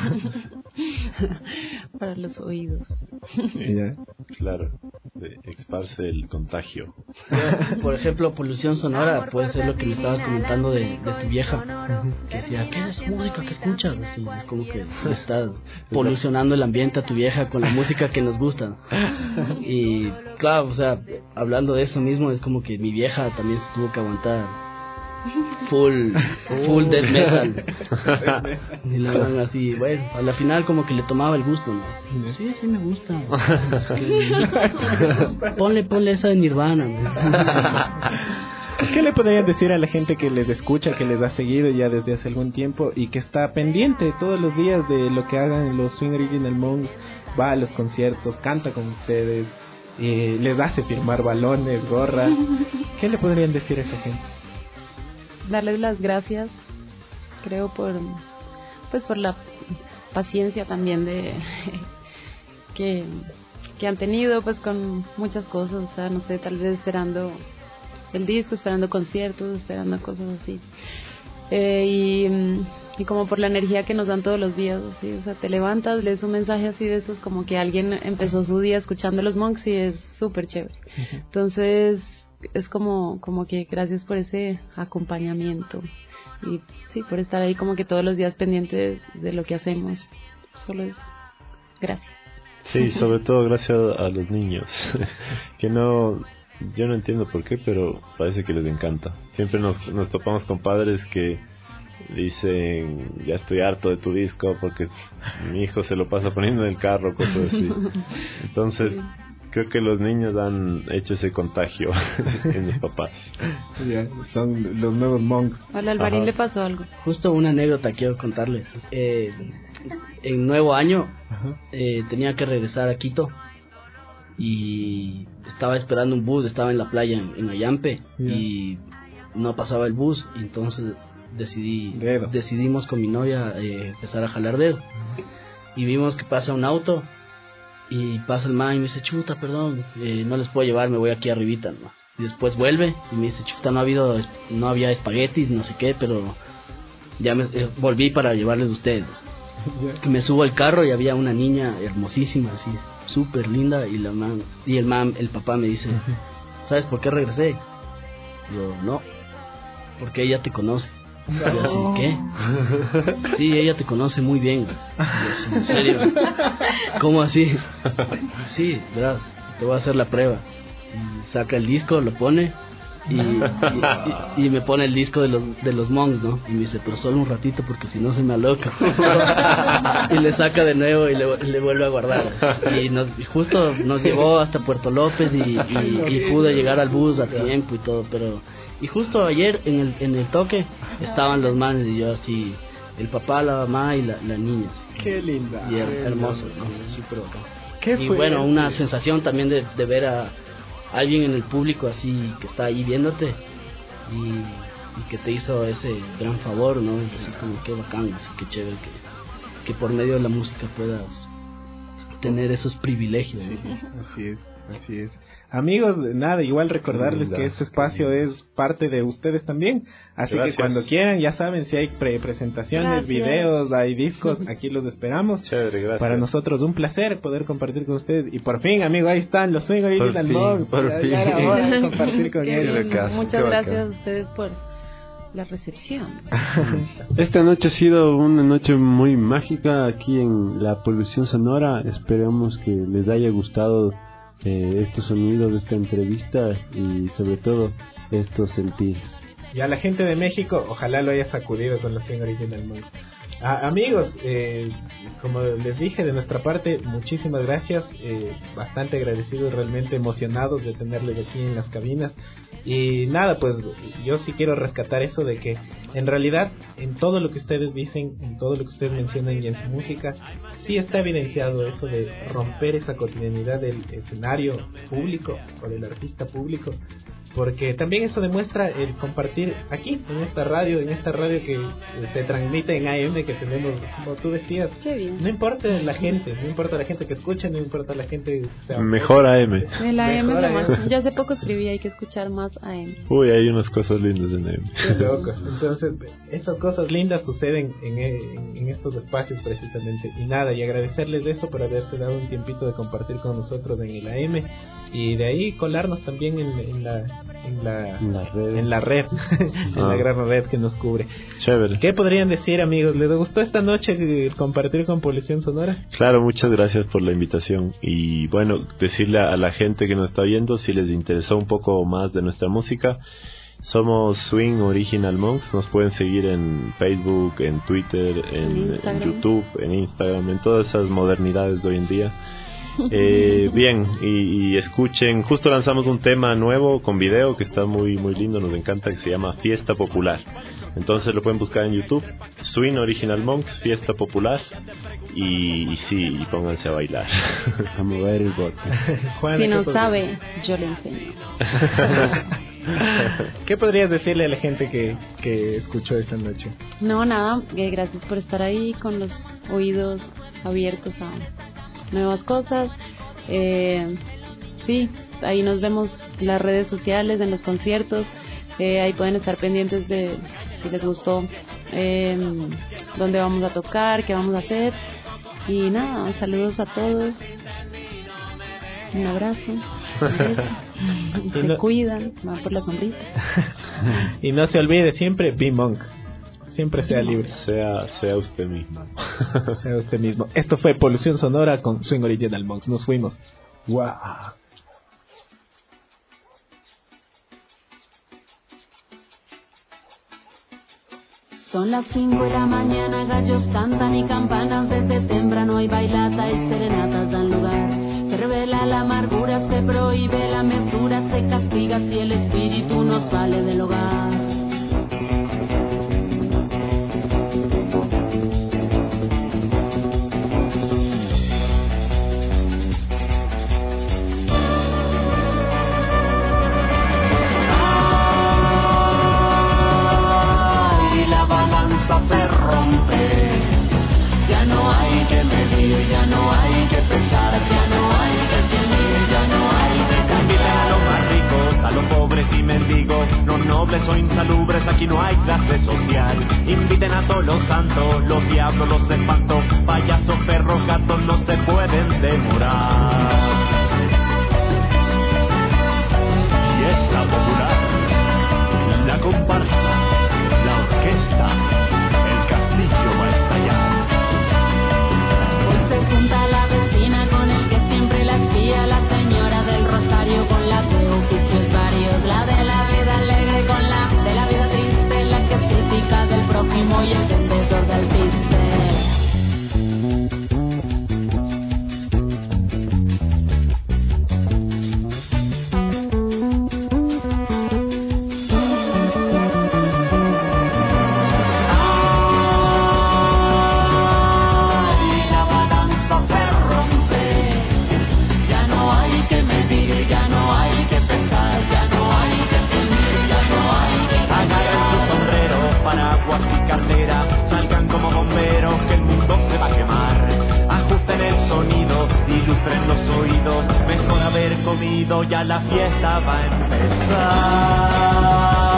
Speaker 9: Para los oídos.
Speaker 5: Ya.
Speaker 3: Claro, esparce el contagio.
Speaker 8: Por ejemplo, polución sonora puede ser lo que me estabas comentando de tu vieja, que decía, ¿qué es música que escuchas? Así, es como que estás polucionando el ambiente a tu vieja con la música que nos gusta. Y claro, o sea, hablando de eso mismo, es como que mi vieja también se tuvo que aguantar full death metal. Y la van así, bueno, a la final como que le tomaba el gusto, ¿no? Sí, me gusta. Ponle esa de Nirvana, ¿no?
Speaker 5: ¿Qué le podrían decir a la gente que les escucha, que les ha seguido ya desde hace algún tiempo y que está pendiente todos los días de lo que hagan los Swing Original Monks, va a los conciertos, canta con ustedes, les hace firmar balones, gorras? ¿Qué le podrían decir a esa gente?
Speaker 9: Darles las gracias, creo, por la paciencia también de que han tenido pues con muchas cosas, o sea, no sé, tal vez esperando el disco, esperando conciertos, esperando cosas así, y como por la energía que nos dan todos los días, así, o sea, te levantas, lees un mensaje así de esos, como que alguien empezó su día escuchando los Monks y es súper chévere. Entonces es como que gracias por ese acompañamiento y sí, por estar ahí como que todos los días pendientes de lo que hacemos. Solo es gracias.
Speaker 3: Sí, sobre todo gracias a los niños que yo no entiendo por qué, pero parece que les encanta. Siempre nos topamos con padres que dicen, ya estoy harto de tu disco porque mi hijo se lo pasa poniendo en el carro, cosas así. Entonces creo que los niños han hecho ese contagio en los papás.
Speaker 5: Yeah, son los nuevos Monks.
Speaker 9: Al Alvarín le pasó algo.
Speaker 8: Justo una anécdota quiero contarles. En nuevo año tenía que regresar a Quito y estaba esperando un bus, estaba en la playa en Ayampe y no pasaba el bus, y entonces decidimos con mi novia empezar a jalar dedo. Y vimos que pasa un auto y pasa el man y me dice, chuta, perdón, no les puedo llevar, me voy aquí arribita, ¿no? Y después vuelve y me dice, chuta, no había espaguetis, no sé qué, pero ya volví para llevarles a ustedes. Y me subo al carro y había una niña hermosísima, así, súper linda, y el papá me dice, ¿sabes por qué regresé? Yo, no, porque ella te conoce. Y yo así, ¿qué? Sí, ella te conoce muy bien. Yo, ¿en serio? ¿Cómo así? Sí, verás, te voy a hacer la prueba. Y saca el disco, lo pone y me pone el disco de los Monks, ¿no? Y me dice, pero solo un ratito porque si no se me aloca. Y le saca de nuevo y le vuelve a guardar. Y justo nos llevó hasta Puerto López y pude llegar al bus a tiempo y todo, pero... Y justo ayer en el toque estaban los manes y yo así, el papá, la mamá y la niña. Así.
Speaker 5: Qué linda.
Speaker 8: Y hermoso, ¿no? Súper bacán.
Speaker 5: ¿Qué
Speaker 8: y
Speaker 5: fue
Speaker 8: bueno,
Speaker 5: eso?
Speaker 8: una sensación también de ver a alguien en el público así que está ahí viéndote y que te hizo ese gran favor, ¿no? Así como qué bacán, así que chévere que por medio de la música puedas tener esos privilegios.
Speaker 5: Sí,
Speaker 8: ¿no?
Speaker 5: así es. Amigos, nada, igual recordarles que este espacio es parte de ustedes también, así
Speaker 3: Gracias.
Speaker 5: que cuando quieran, ya saben, si hay presentaciones, videos, hay discos, aquí los esperamos.
Speaker 3: Chévere, gracias.
Speaker 5: Para nosotros un placer poder compartir con ustedes, y por fin, amigo, ahí están los Swing Original Monks, ya era hora de compartir con
Speaker 1: Qué
Speaker 5: ellos.
Speaker 1: lindo. Muchas gracias a ustedes por la recepción.
Speaker 6: Esta noche ha sido una noche muy mágica aquí en la Polución Sonora. Esperamos que les haya gustado estos sonidos de esta entrevista y sobre todo estos sentires.
Speaker 5: Y a la gente de México, ojalá lo haya sacudido con los Swing Original Monks. Amigos, como les dije de nuestra parte, muchísimas gracias, bastante agradecidos, realmente emocionados de tenerles aquí en las cabinas. Y nada, pues yo sí quiero rescatar eso de que en realidad en todo lo que ustedes dicen, en todo lo que ustedes mencionan y en su música, sí está evidenciado eso de romper esa cotidianidad del escenario público o del artista público, porque también eso demuestra el compartir aquí en esta radio que se transmite en AM, que tenemos, como tú decías, no importa la gente que escucha, no importa la gente que sea
Speaker 3: mejor AM.
Speaker 9: El AM es lo más. Yo hace poco escribí, hay que escuchar más AM.
Speaker 3: Uy, hay unas cosas lindas en AM.
Speaker 5: Qué loco. Entonces, esas cosas lindas suceden en estos espacios precisamente. Y nada, y agradecerles de eso por haberse dado un tiempito de compartir con nosotros en el AM, y de ahí colarnos también en la red, en la gran red que nos cubre.
Speaker 3: Chévere.
Speaker 5: ¿Qué podrían decir, amigos? ¿Les gustó esta noche compartir con Polución Sonora?
Speaker 3: Claro, muchas gracias por la invitación. Y bueno, decirle a la gente que nos está viendo, si les interesó un poco más de nuestra música, somos Swing Original Monks. Nos pueden seguir en Facebook, en Twitter, en YouTube, en Instagram, en todas esas modernidades de hoy en día. Bien, y escuchen, justo lanzamos un tema nuevo con video que está muy muy lindo, nos encanta, que se llama Fiesta Popular. Entonces lo pueden buscar en YouTube, Swing Original Monks, Fiesta Popular, y pónganse a bailar.
Speaker 6: A mover el bote.
Speaker 9: Si no sabe, yo le enseño.
Speaker 5: ¿Qué podrías decirle a la gente que escuchó esta noche?
Speaker 9: No, nada, gracias por estar ahí con los oídos abiertos a nuevas cosas. Sí, ahí nos vemos en las redes sociales, en los conciertos. Ahí pueden estar pendientes de si les gustó, dónde vamos a tocar, qué vamos a hacer. Y nada, saludos a todos, un abrazo, se cuidan, van por la sombrita.
Speaker 5: Y no se olvide siempre, be monk, siempre sea libre,
Speaker 3: sea usted mismo.
Speaker 5: Sea usted mismo. Esto fue Polución Sonora con Swing Original Monks. Nos fuimos. Wow.
Speaker 4: Son las 5 de la mañana, gallos cantan y campanas desde temprano hay bailata y serenatas dan lugar. Se revela la amargura, se prohíbe la mesura, se castiga si el espíritu no sale del hogar.
Speaker 2: aquí no hay clase social. Inviten a todos los santos, los diablos, los espantos, payasos, perros, gatos no se pueden demorar. Fiesta popular, la comparsa, la orquesta, el castillo va a estallar.
Speaker 4: Hoy se junta la vecina con el que siempre la espía, la señora del rosario con la de oficios varios, la de la vida alegre con la de la vida triste, la que es crítica del prójimo y el vendedor del piste.
Speaker 2: Salgan como bomberos que el mundo se va a quemar. Ajusten el sonido, ilustren los oídos. Mejor haber comido, ya la fiesta va a empezar.